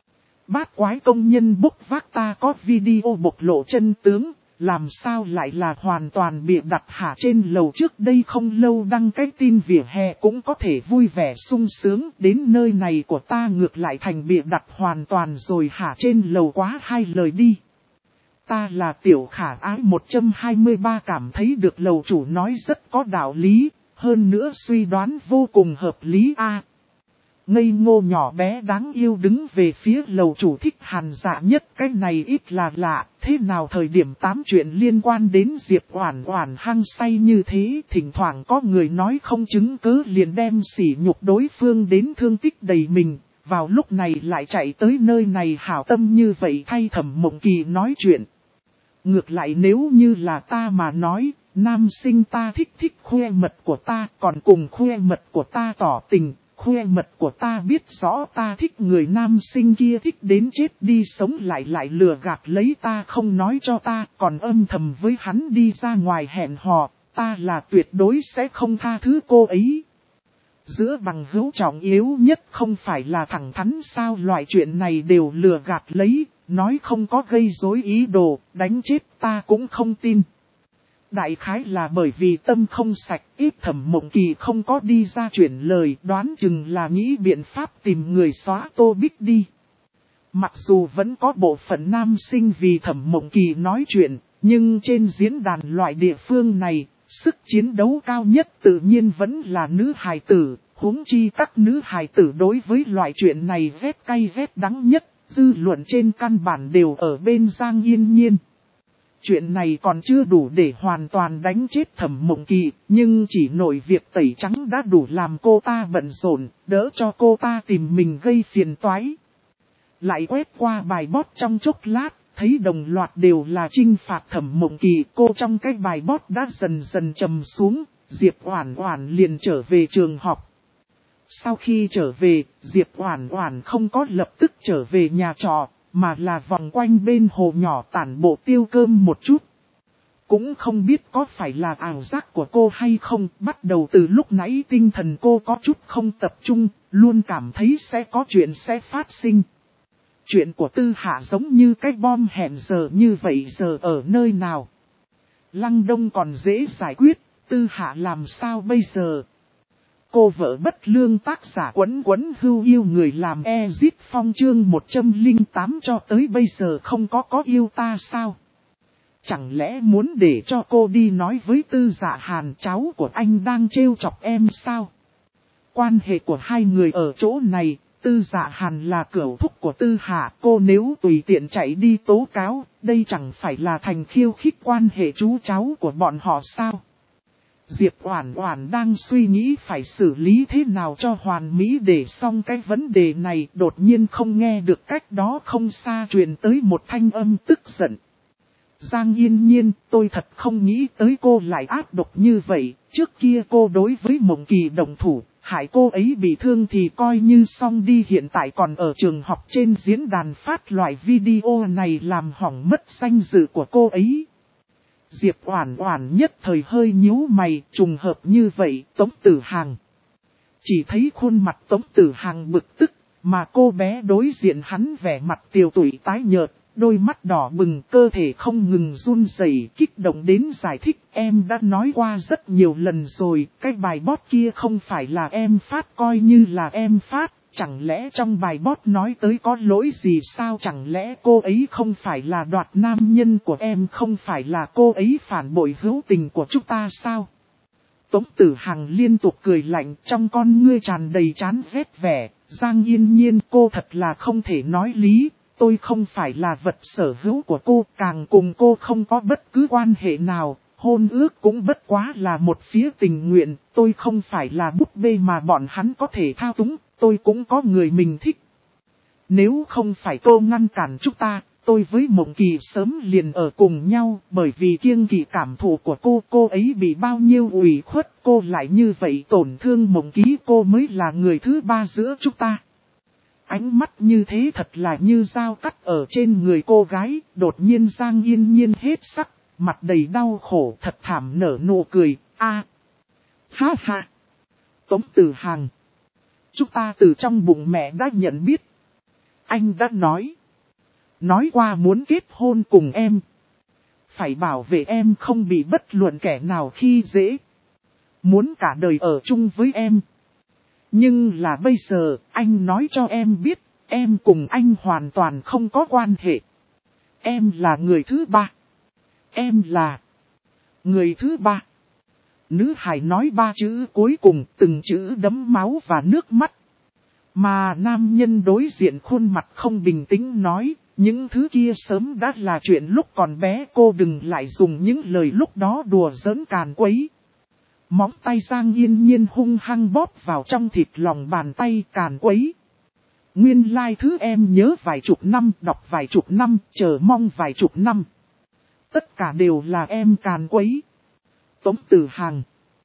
Bát quái công nhân bốc vác ta có video bộc lộ chân tướng, làm sao lại là hoàn toàn bịa đặt hả trên lầu trước đây không lâu đăng cái tin vỉa hè cũng có thể vui vẻ sung sướng đến nơi này của ta ngược lại thành bịa đặt hoàn toàn rồi hả trên lầu quá hai lời đi. Ta là Tiểu Khả Ái 123 cảm thấy được lầu chủ nói rất có đạo lý, hơn nữa suy đoán vô cùng hợp lý a. Ngây ngô nhỏ bé đáng yêu đứng về phía lầu chủ thích Hàn Dạ nhất. Cái này ít là lạ, thế nào thời điểm tám chuyện liên quan đến Diệp Oản Oản hăng say như thế, thỉnh thoảng có người nói không chứng cứ liền đem sỉ nhục đối phương đến thương tích đầy mình, vào lúc này lại chạy tới nơi này hảo tâm như vậy thay Thẩm Mộng Kỳ nói chuyện. Ngược lại nếu như là ta mà nói, nam sinh ta thích khoe mật của ta, còn cùng khoe mật của ta tỏ tình. Khoe mật của ta biết rõ ta thích người nam sinh kia thích đến chết đi sống lại lừa gạt lấy ta không nói cho ta, còn âm thầm với hắn đi ra ngoài hẹn hò, ta là tuyệt đối sẽ không tha thứ cô ấy. Giữa bằng hữu trọng yếu nhất không phải là thẳng thắn sao, loại chuyện này đều lừa gạt lấy, nói không có gây rối ý đồ, đánh chết ta cũng không tin. Đại khái là bởi vì tâm không sạch, ít Thẩm Mộng Kỳ không có đi ra chuyển lời, đoán chừng là nghĩ biện pháp tìm người xóa Tô Bích đi. Mặc dù vẫn có bộ phận nam sinh vì Thẩm Mộng Kỳ nói chuyện, nhưng trên diễn đàn loại địa phương này, sức chiến đấu cao nhất tự nhiên vẫn là nữ hài tử, huống chi các nữ hài tử đối với loại chuyện này ghét cay ghét đắng nhất, dư luận trên căn bản đều ở bên Giang Yên Nhiên. Chuyện này còn chưa đủ để hoàn toàn đánh chết Thẩm Mộng Kỳ, nhưng chỉ nội việc tẩy trắng đã đủ làm cô ta bận rộn, đỡ cho cô ta tìm mình gây phiền toái. Lại quét qua bài bot trong chốc lát, thấy đồng loạt đều là trinh phạt Thẩm Mộng Kỳ, cô trong cái bài bot đã dần dần trầm xuống, Diệp Oản Oản liền trở về trường học. Sau khi trở về, Diệp Oản Oản không có lập tức trở về nhà trọ, mà là vòng quanh bên hồ nhỏ tản bộ tiêu cơm một chút. Cũng không biết có phải là ảo giác của cô hay không, bắt đầu từ lúc nãy tinh thần cô có chút không tập trung, luôn cảm thấy sẽ có chuyện sẽ phát sinh. Chuyện của Tư Hạ giống như cái bom hẹn giờ như vậy, giờ ở nơi nào? Lăng Đông còn dễ giải quyết, Tư Hạ làm sao bây giờ? Cô vợ bất lương tác giả Quấn Quấn Hưu yêu người làm Ezit Phong chương 108 cho tới bây giờ không có yêu ta sao? Chẳng lẽ muốn để cho cô đi nói với Tư Dạ Hàn cháu của anh đang trêu chọc em sao? Quan hệ của hai người ở chỗ này, Tư Dạ Hàn là cửu thúc của Tư Hạ, cô nếu tùy tiện chạy đi tố cáo, đây chẳng phải là thành khiêu khích quan hệ chú cháu của bọn họ sao? Diệp Oản Oản đang suy nghĩ phải xử lý thế nào cho hoàn mỹ để xong cái vấn đề này, đột nhiên không nghe được cách đó không xa truyền tới một thanh âm tức giận. Giang Yên Nhiên, tôi thật không nghĩ tới cô lại ác độc như vậy, trước kia cô đối với Mộng Kỳ động thủ, hại cô ấy bị thương thì coi như xong đi, hiện tại còn ở trường học trên diễn đàn phát loại video này làm hỏng mất danh dự của cô ấy. Diệp Oản Oản nhất thời hơi nhíu mày, trùng hợp như vậy, Tống Tử Hàng. Chỉ thấy khuôn mặt Tống Tử Hàng bực tức, mà cô bé đối diện hắn vẻ mặt tiều tụy tái nhợt, đôi mắt đỏ bừng, cơ thể không ngừng run rẩy, kích động đến giải thích, em đã nói qua rất nhiều lần rồi, cái bài bot kia không phải là em phát, coi như là em phát. Chẳng lẽ trong bài bot nói tới có lỗi gì sao? Chẳng lẽ cô ấy không phải là đoạt nam nhân của em, không phải là cô ấy phản bội hữu tình của chúng ta sao? Tống Tử Hằng liên tục cười lạnh, trong con ngươi tràn đầy chán ghét vẻ. Giang Yên Nhiên, cô thật là không thể nói lý, tôi không phải là vật sở hữu của cô, càng cùng cô không có bất cứ quan hệ nào. Hôn ước cũng bất quá là một phía tình nguyện, tôi không phải là búp bê mà bọn hắn có thể thao túng, tôi cũng có người mình thích. Nếu không phải cô ngăn cản chúng ta, tôi với Mộng Kỳ sớm liền ở cùng nhau, bởi vì kiêng kỵ cảm thụ của cô ấy bị bao nhiêu ủy khuất, cô lại như vậy tổn thương Mộng Kỳ, cô mới là người thứ ba giữa chúng ta. Ánh mắt như thế thật là như dao cắt ở trên người cô gái, đột nhiên Giang Yên Nhiên hết sắc. Mặt đầy đau khổ, thật thảm nở nụ cười, ha ha. Tống Tử Hàng, chúng ta từ trong bụng mẹ đã nhận biết. Anh đã nói qua muốn kết hôn cùng em. Phải bảo vệ em không bị bất luận kẻ nào khi dễ. Muốn cả đời ở chung với em. Nhưng là bây giờ, anh nói cho em biết, em cùng anh hoàn toàn không có quan hệ. Em là người thứ ba. Em là người thứ ba. Nữ hài nói ba chữ cuối cùng, từng chữ đẫm máu và nước mắt. Mà nam nhân đối diện khuôn mặt không bình tĩnh nói, những thứ kia sớm đã là chuyện lúc còn bé, cô đừng lại dùng những lời lúc đó đùa giỡn càn quấy. Móng tay Giang Yên Nhiên hung hăng bóp vào trong thịt lòng bàn tay càn quấy. Nguyên lai thứ em nhớ vài chục năm, đọc vài chục năm, chờ mong vài chục năm. Tất cả đều là em càn quấy. Tống Tử Hằng.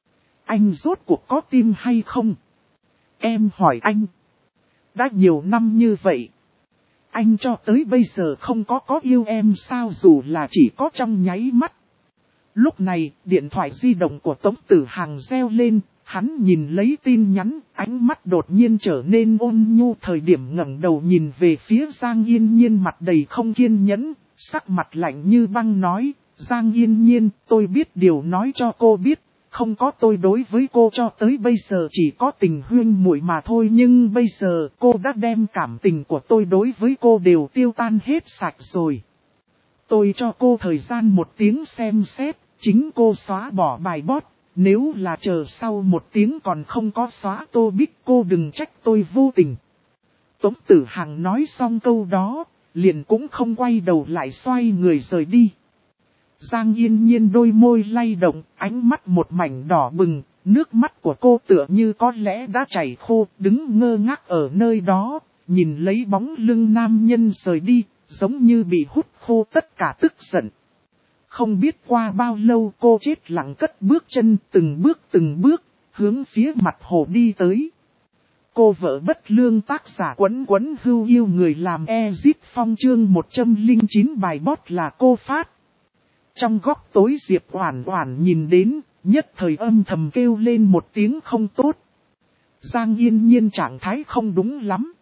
Anh rốt cuộc có tim hay không? Em hỏi anh. Đã nhiều năm như vậy. Anh cho tới bây giờ không có yêu em sao, dù là chỉ có trong nháy mắt. Lúc này, điện thoại di động của Tống Tử Hằng reo lên, hắn nhìn lấy tin nhắn, ánh mắt đột nhiên trở nên ôn nhu, thời điểm ngẩng đầu nhìn về phía Giang Yên Nhiên mặt đầy không kiên nhẫn, sắc mặt lạnh như băng nói, Giang Yên Nhiên, tôi biết điều nói cho cô biết, không có tôi đối với cô cho tới bây giờ chỉ có tình huyên muội mà thôi, nhưng bây giờ cô đã đem cảm tình của tôi đối với cô đều tiêu tan hết sạch rồi. Tôi cho cô thời gian 1 tiếng xem xét, chính cô xóa bỏ bài bot, nếu là chờ sau 1 tiếng còn không có xóa Tô Bích cô đừng trách tôi vô tình. Tống Tử Hằng nói xong câu đó, liền cũng không quay đầu lại xoay người rời đi. Giang Yên Nhiên đôi môi lay động, ánh mắt một mảnh đỏ bừng, nước mắt của cô tựa như có lẽ đã chảy khô, đứng ngơ ngác ở nơi đó, nhìn lấy bóng lưng nam nhân rời đi, giống như bị hút khô tất cả tức giận. Không biết qua bao lâu cô chết lặng cất bước chân từng bước, hướng phía mặt hồ đi tới. Cô vợ bất lương tác giả Quấn Quấn Hưu yêu người làm Ezip Phong chương 109 bài bot là cô phát. Trong góc tối Diệp Oản Oản nhìn đến, nhất thời âm thầm kêu lên một tiếng không tốt. Giang Yên Nhiên trạng thái không đúng lắm.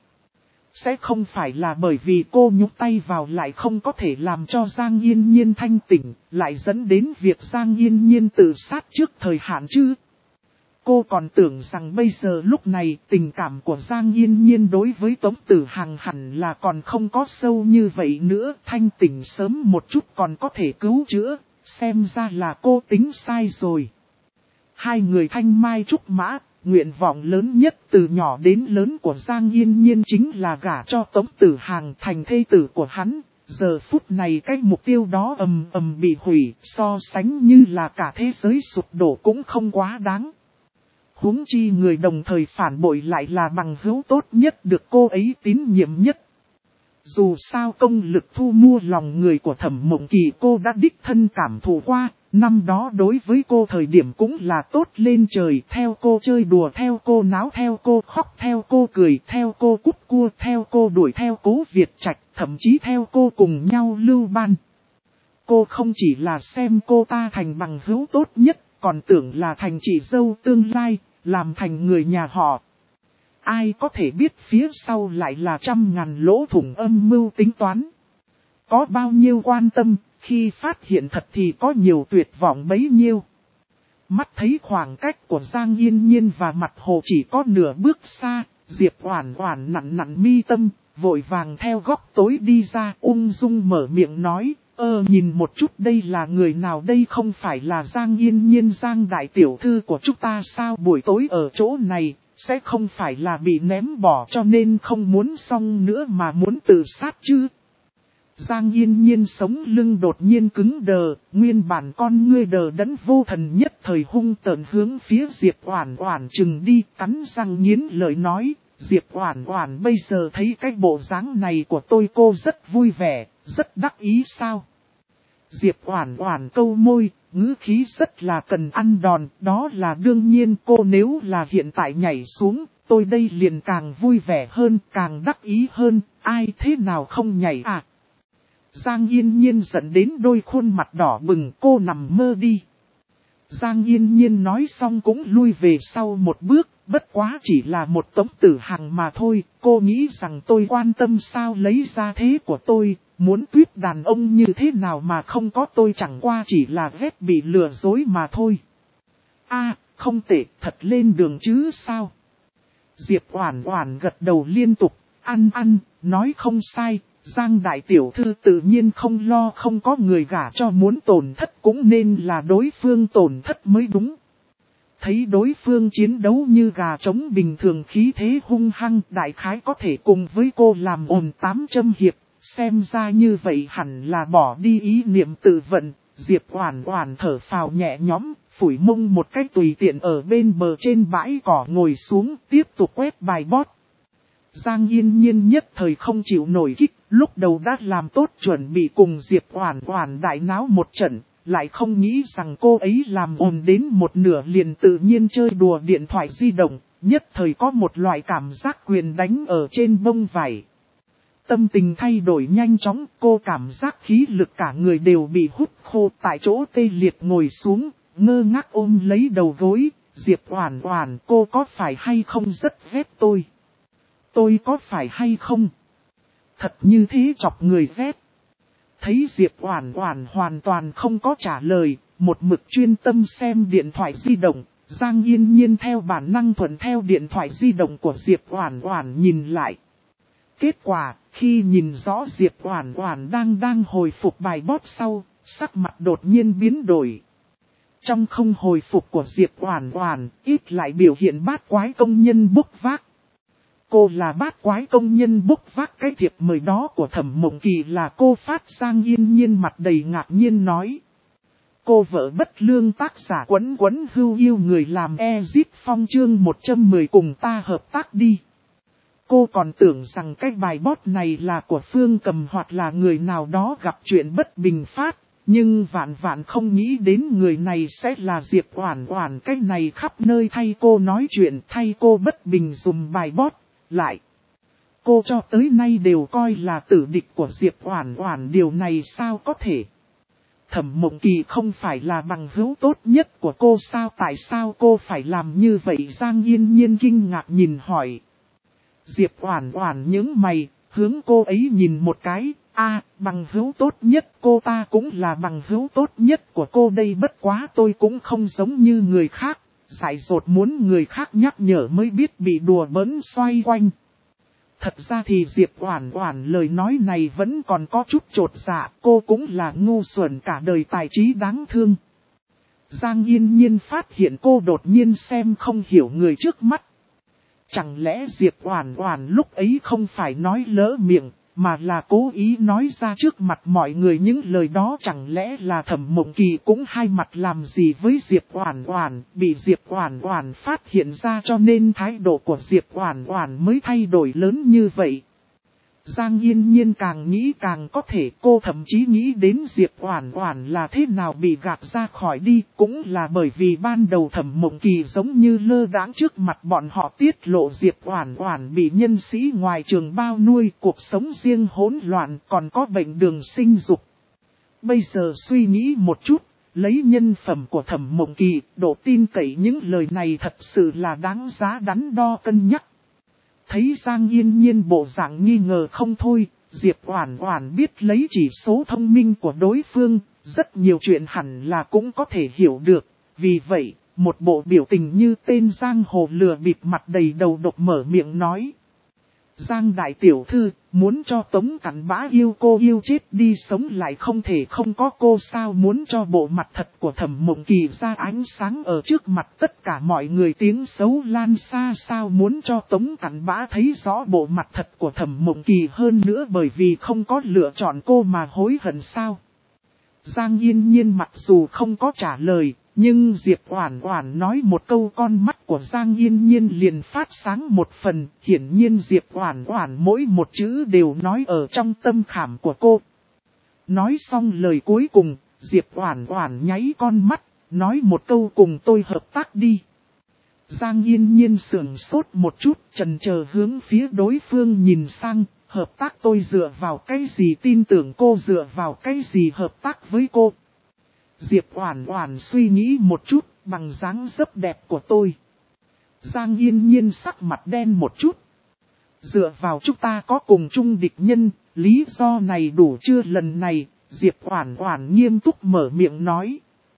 Sẽ không phải là bởi vì cô nhúc tay vào lại không có thể làm cho Giang Yên Nhiên thanh tỉnh, lại dẫn đến việc Giang Yên Nhiên tự sát trước thời hạn chứ. Cô còn tưởng rằng bây giờ lúc này tình cảm của Giang Yên Nhiên đối với Tống Tử Hằng hẳn là còn không có sâu như vậy nữa, thanh tỉnh sớm một chút còn có thể cứu chữa, xem ra là cô tính sai rồi. Hai người thanh mai trúc mã, nguyện vọng lớn nhất từ nhỏ đến lớn của Giang Yên Nhiên chính là gả cho Tống Tử Hằng thành thê tử của hắn. Giờ phút này cái mục tiêu đó ầm ầm bị hủy, so sánh như là cả thế giới sụp đổ cũng không quá đáng. Huống chi người đồng thời phản bội lại là bằng hữu tốt nhất được cô ấy tín nhiệm nhất. Dù sao công lực thu mua lòng người của Thẩm Mộng Kỳ cô đã đích thân cảm thụ qua, năm đó đối với cô thời điểm cũng là tốt lên trời, theo cô chơi đùa, theo cô náo, theo cô khóc, theo cô cười, theo cô cúp cua, theo cô đuổi theo Cố Việt Trạch, thậm chí theo cô cùng nhau lưu ban. Cô không chỉ là xem cô ta thành bằng hữu tốt nhất, còn tưởng là thành chị dâu tương lai, làm thành người nhà họ. Ai có thể biết phía sau lại là trăm ngàn lỗ thủng âm mưu tính toán. Có bao nhiêu quan tâm, khi phát hiện thật thì có nhiều tuyệt vọng bấy nhiêu. Mắt thấy khoảng cách của Giang Yên Nhiên và mặt hồ chỉ có nửa bước xa, Diệp Oản Oản nặn nặn mi tâm, vội vàng theo góc tối đi ra, ung dung mở miệng nói, nhìn một chút đây là người nào, đây không phải là Giang Yên Nhiên Giang đại tiểu thư của chúng ta sao, buổi tối ở chỗ này, sẽ không phải là bị ném bỏ cho nên không muốn xong nữa mà muốn tự sát chứ. Giang Yên Nhiên sống lưng đột nhiên cứng đờ, nguyên bản con ngươi đờ đẫn vô thần nhất thời hung tợn hướng phía Diệp Oản Oản chừng đi, cắn răng nghiến lợi nói, Diệp Oản Oản bây giờ thấy cái bộ dáng này của tôi cô rất vui vẻ, rất đắc ý sao? Diệp Oản Oản câu môi, ngữ khí rất là cần ăn đòn, đó là đương nhiên, cô nếu là hiện tại nhảy xuống, tôi đây liền càng vui vẻ hơn, càng đắc ý hơn, ai thế nào không nhảy à? Giang Yên Nhiên giận đến đôi khuôn mặt đỏ bừng, cô nằm mơ đi. Giang Yên Nhiên nói xong cũng lui về sau một bước, bất quá chỉ là một Tống Tử Hằng mà thôi, cô nghĩ rằng tôi quan tâm sao, lấy ra thế của tôi, muốn tuyết đàn ông như thế nào mà không có tôi, chẳng qua chỉ là ghét bị lừa dối mà thôi. Không tệ, thật lên đường chứ sao? Diệp Oản Oản gật đầu liên tục, ăn, nói không sai. Giang đại tiểu thư tự nhiên không lo không có người gả cho, muốn tổn thất cũng nên là đối phương tổn thất mới đúng. Thấy đối phương chiến đấu như gà trống bình thường khí thế hung hăng, đại khái có thể cùng với cô làm ồn 800 hiệp, xem ra như vậy hẳn là bỏ đi ý niệm tự vận. Diệp Oản Oản thở phào nhẹ nhõm, phủi mông một cách tùy tiện ở bên bờ trên bãi cỏ ngồi xuống, tiếp tục quét bài bót. Giang Yên Nhiên nhất thời không chịu nổi kích, lúc đầu đã làm tốt chuẩn bị cùng Diệp Oản Oản đại náo một trận, lại không nghĩ rằng cô ấy làm ồn đến một nửa liền tự nhiên chơi đùa điện thoại di động, nhất thời có một loại cảm giác quyền đánh ở trên bông vải. Tâm tình thay đổi nhanh chóng, cô cảm giác khí lực cả người đều bị hút khô, tại chỗ tê liệt ngồi xuống, ngơ ngác ôm lấy đầu gối. Diệp Oản Oản, cô có phải hay không rất ghét tôi? Tôi có phải hay không? Thật như thế chọc người ghét. Thấy Diệp Oản Oản hoàn toàn không có trả lời, một mực chuyên tâm xem điện thoại di động, Giang Yên Nhiên theo bản năng thuận theo điện thoại di động của Diệp Oản Oản nhìn lại. Kết quả, khi nhìn rõ Diệp Oản Oản đang hồi phục bài bót sau, sắc mặt đột nhiên biến đổi. Trong không hồi phục của Diệp Oản Oản, ít lại biểu hiện bát quái công nhân bốc vác. Cô là bát quái công nhân bốc vác, cái thiệp mời đó của Thẩm Mộng Kỳ là cô phát. Giang Yên Nhiên mặt đầy ngạc nhiên nói. Cô vợ bất lương tác giả Quấn Quấn Hưu yêu người làm Ezit Phong chương 110 cùng ta hợp tác đi. Cô còn tưởng rằng cái bài bót này là của Phương Cầm hoặc là người nào đó gặp chuyện bất bình phát, nhưng vạn vạn không nghĩ đến người này sẽ là Diệp Oản Oản. Cái này khắp nơi thay cô nói chuyện, thay cô bất bình dùng bài bót. Lại, cô cho tới nay đều coi là tử địch của Diệp Oản Oản, điều này sao có thể? Thẩm Mộng Kỳ không phải là bằng hữu tốt nhất của cô sao, tại sao cô phải làm như vậy? Giang Yên Nhiên kinh ngạc nhìn hỏi. Diệp Oản Oản nhướng mày, hướng cô ấy nhìn một cái, bằng hữu tốt nhất, cô ta cũng là bằng hữu tốt nhất của cô đây, bất quá tôi cũng không giống như người khác. Dại dột muốn người khác nhắc nhở mới biết bị đùa bỡn xoay quanh. Thật ra thì Diệp Oản Oản lời nói này vẫn còn có chút chột dạ, cô cũng là ngu xuẩn cả đời tài trí đáng thương. Giang Yên Nhiên phát hiện cô đột nhiên xem không hiểu người trước mắt. Chẳng lẽ Diệp Oản Oản lúc ấy không phải nói lỡ miệng, mà là cố ý nói ra trước mặt mọi người những lời đó? Chẳng lẽ là Thẩm Mộng Kỳ cũng hai mặt làm gì với Diệp Oản Oản, bị Diệp Oản Oản phát hiện ra cho nên thái độ của Diệp Oản Oản mới thay đổi lớn như vậy? Giang Yên Nhiên càng nghĩ càng có thể, cô thậm chí nghĩ đến Diệp Oản Oản là thế nào bị gạt ra khỏi đi, cũng là bởi vì ban đầu Thẩm Mộng Kỳ giống như lơ đãng trước mặt bọn họ tiết lộ Diệp Oản Oản bị nhân sĩ ngoài trường bao nuôi, cuộc sống riêng hỗn loạn, còn có bệnh đường sinh dục. Bây giờ suy nghĩ một chút, lấy nhân phẩm của Thẩm Mộng Kỳ, độ tin cậy những lời này thật sự là đáng giá đắn đo cân nhắc. Thấy Giang Yên Nhiên bộ dạng nghi ngờ không thôi, Diệp Oản Oản biết lấy chỉ số thông minh của đối phương, rất nhiều chuyện hẳn là cũng có thể hiểu được. Vì vậy, một bộ biểu tình như tên giang hồ lừa bịp mặt đầy đầu độc mở miệng nói. Giang đại tiểu thư, muốn cho Tống Cẩn Bá yêu cô yêu chết đi sống lại không thể không có cô sao? Muốn cho bộ mặt thật của Thẩm Mộng Kỳ ra ánh sáng ở trước mặt tất cả mọi người, tiếng xấu lan xa sao? Muốn cho Tống Cẩn Bá thấy rõ bộ mặt thật của Thẩm Mộng Kỳ hơn nữa bởi vì không có lựa chọn cô mà hối hận sao? Giang Yên Nhiên mặc dù không có trả lời, nhưng Diệp Oản Oản nói một câu con mắt của Giang Yên Nhiên liền phát sáng một phần, hiển nhiên Diệp Oản Oản mỗi một chữ đều nói ở trong tâm khảm của cô. Nói xong lời cuối cùng, Diệp Oản Oản nháy con mắt, nói một câu cùng tôi hợp tác đi. Giang Yên Nhiên sững sốt một chút, chần chờ hướng phía đối phương nhìn sang. Hợp tác tôi dựa vào cái gì? Tin tưởng cô dựa vào cái gì hợp tác với cô? Diệp Oản Oản suy nghĩ một chút, bằng dáng dấp đẹp của tôi. Giang Yên Nhiên sắc mặt đen một chút. Dựa vào chúng ta có cùng chung địch nhân, lý do này đủ chưa? Lần này, Diệp Oản Oản nghiêm túc mở miệng nói.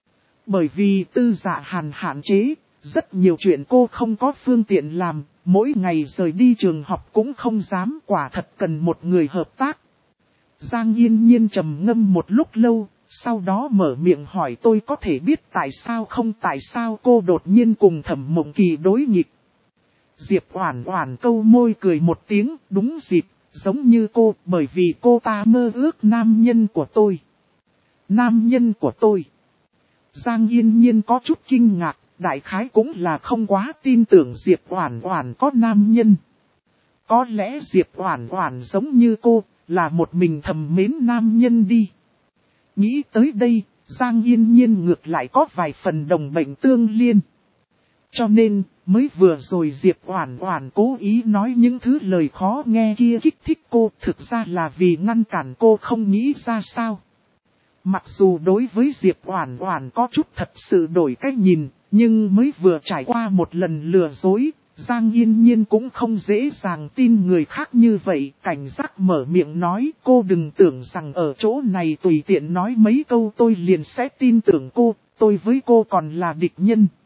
Bởi vì Tư Dạ Hàn hạn chế, rất nhiều chuyện cô không có phương tiện làm, mỗi ngày rời đi trường học cũng không dám, quả thật cần một người hợp tác. Giang Yên Nhiên trầm ngâm một lúc lâu, Sau đó mở miệng hỏi tôi có thể biết tại sao không, tại sao cô đột nhiên cùng Thẩm Mộng Kỳ đối nghịch. Diệp Oản Oản câu môi cười một tiếng, đúng dịp, giống như cô, bởi vì cô ta mơ ước nam nhân của tôi. Nam nhân của tôi. Giang Yên Nhiên có chút kinh ngạc, đại khái cũng là không quá tin tưởng Diệp Oản Oản có nam nhân. Có lẽ Diệp Oản Oản giống như cô, là một mình thầm mến nam nhân đi. Nghĩ tới đây, Giang Yên Nhiên ngược lại có vài phần đồng bệnh tương liên. Cho nên, mới vừa rồi Diệp Oản Oản cố ý nói những thứ lời khó nghe kia kích thích cô, thực ra là vì ngăn cản cô không nghĩ ra sao. Mặc dù đối với Diệp Oản Oản có chút thật sự đổi cách nhìn, nhưng mới vừa trải qua một lần lừa dối, Giang Yên Nhiên cũng không dễ dàng tin người khác như vậy, cảnh giác mở miệng nói cô đừng tưởng rằng ở chỗ này tùy tiện nói mấy câu tôi liền sẽ tin tưởng cô, tôi với cô còn là địch nhân.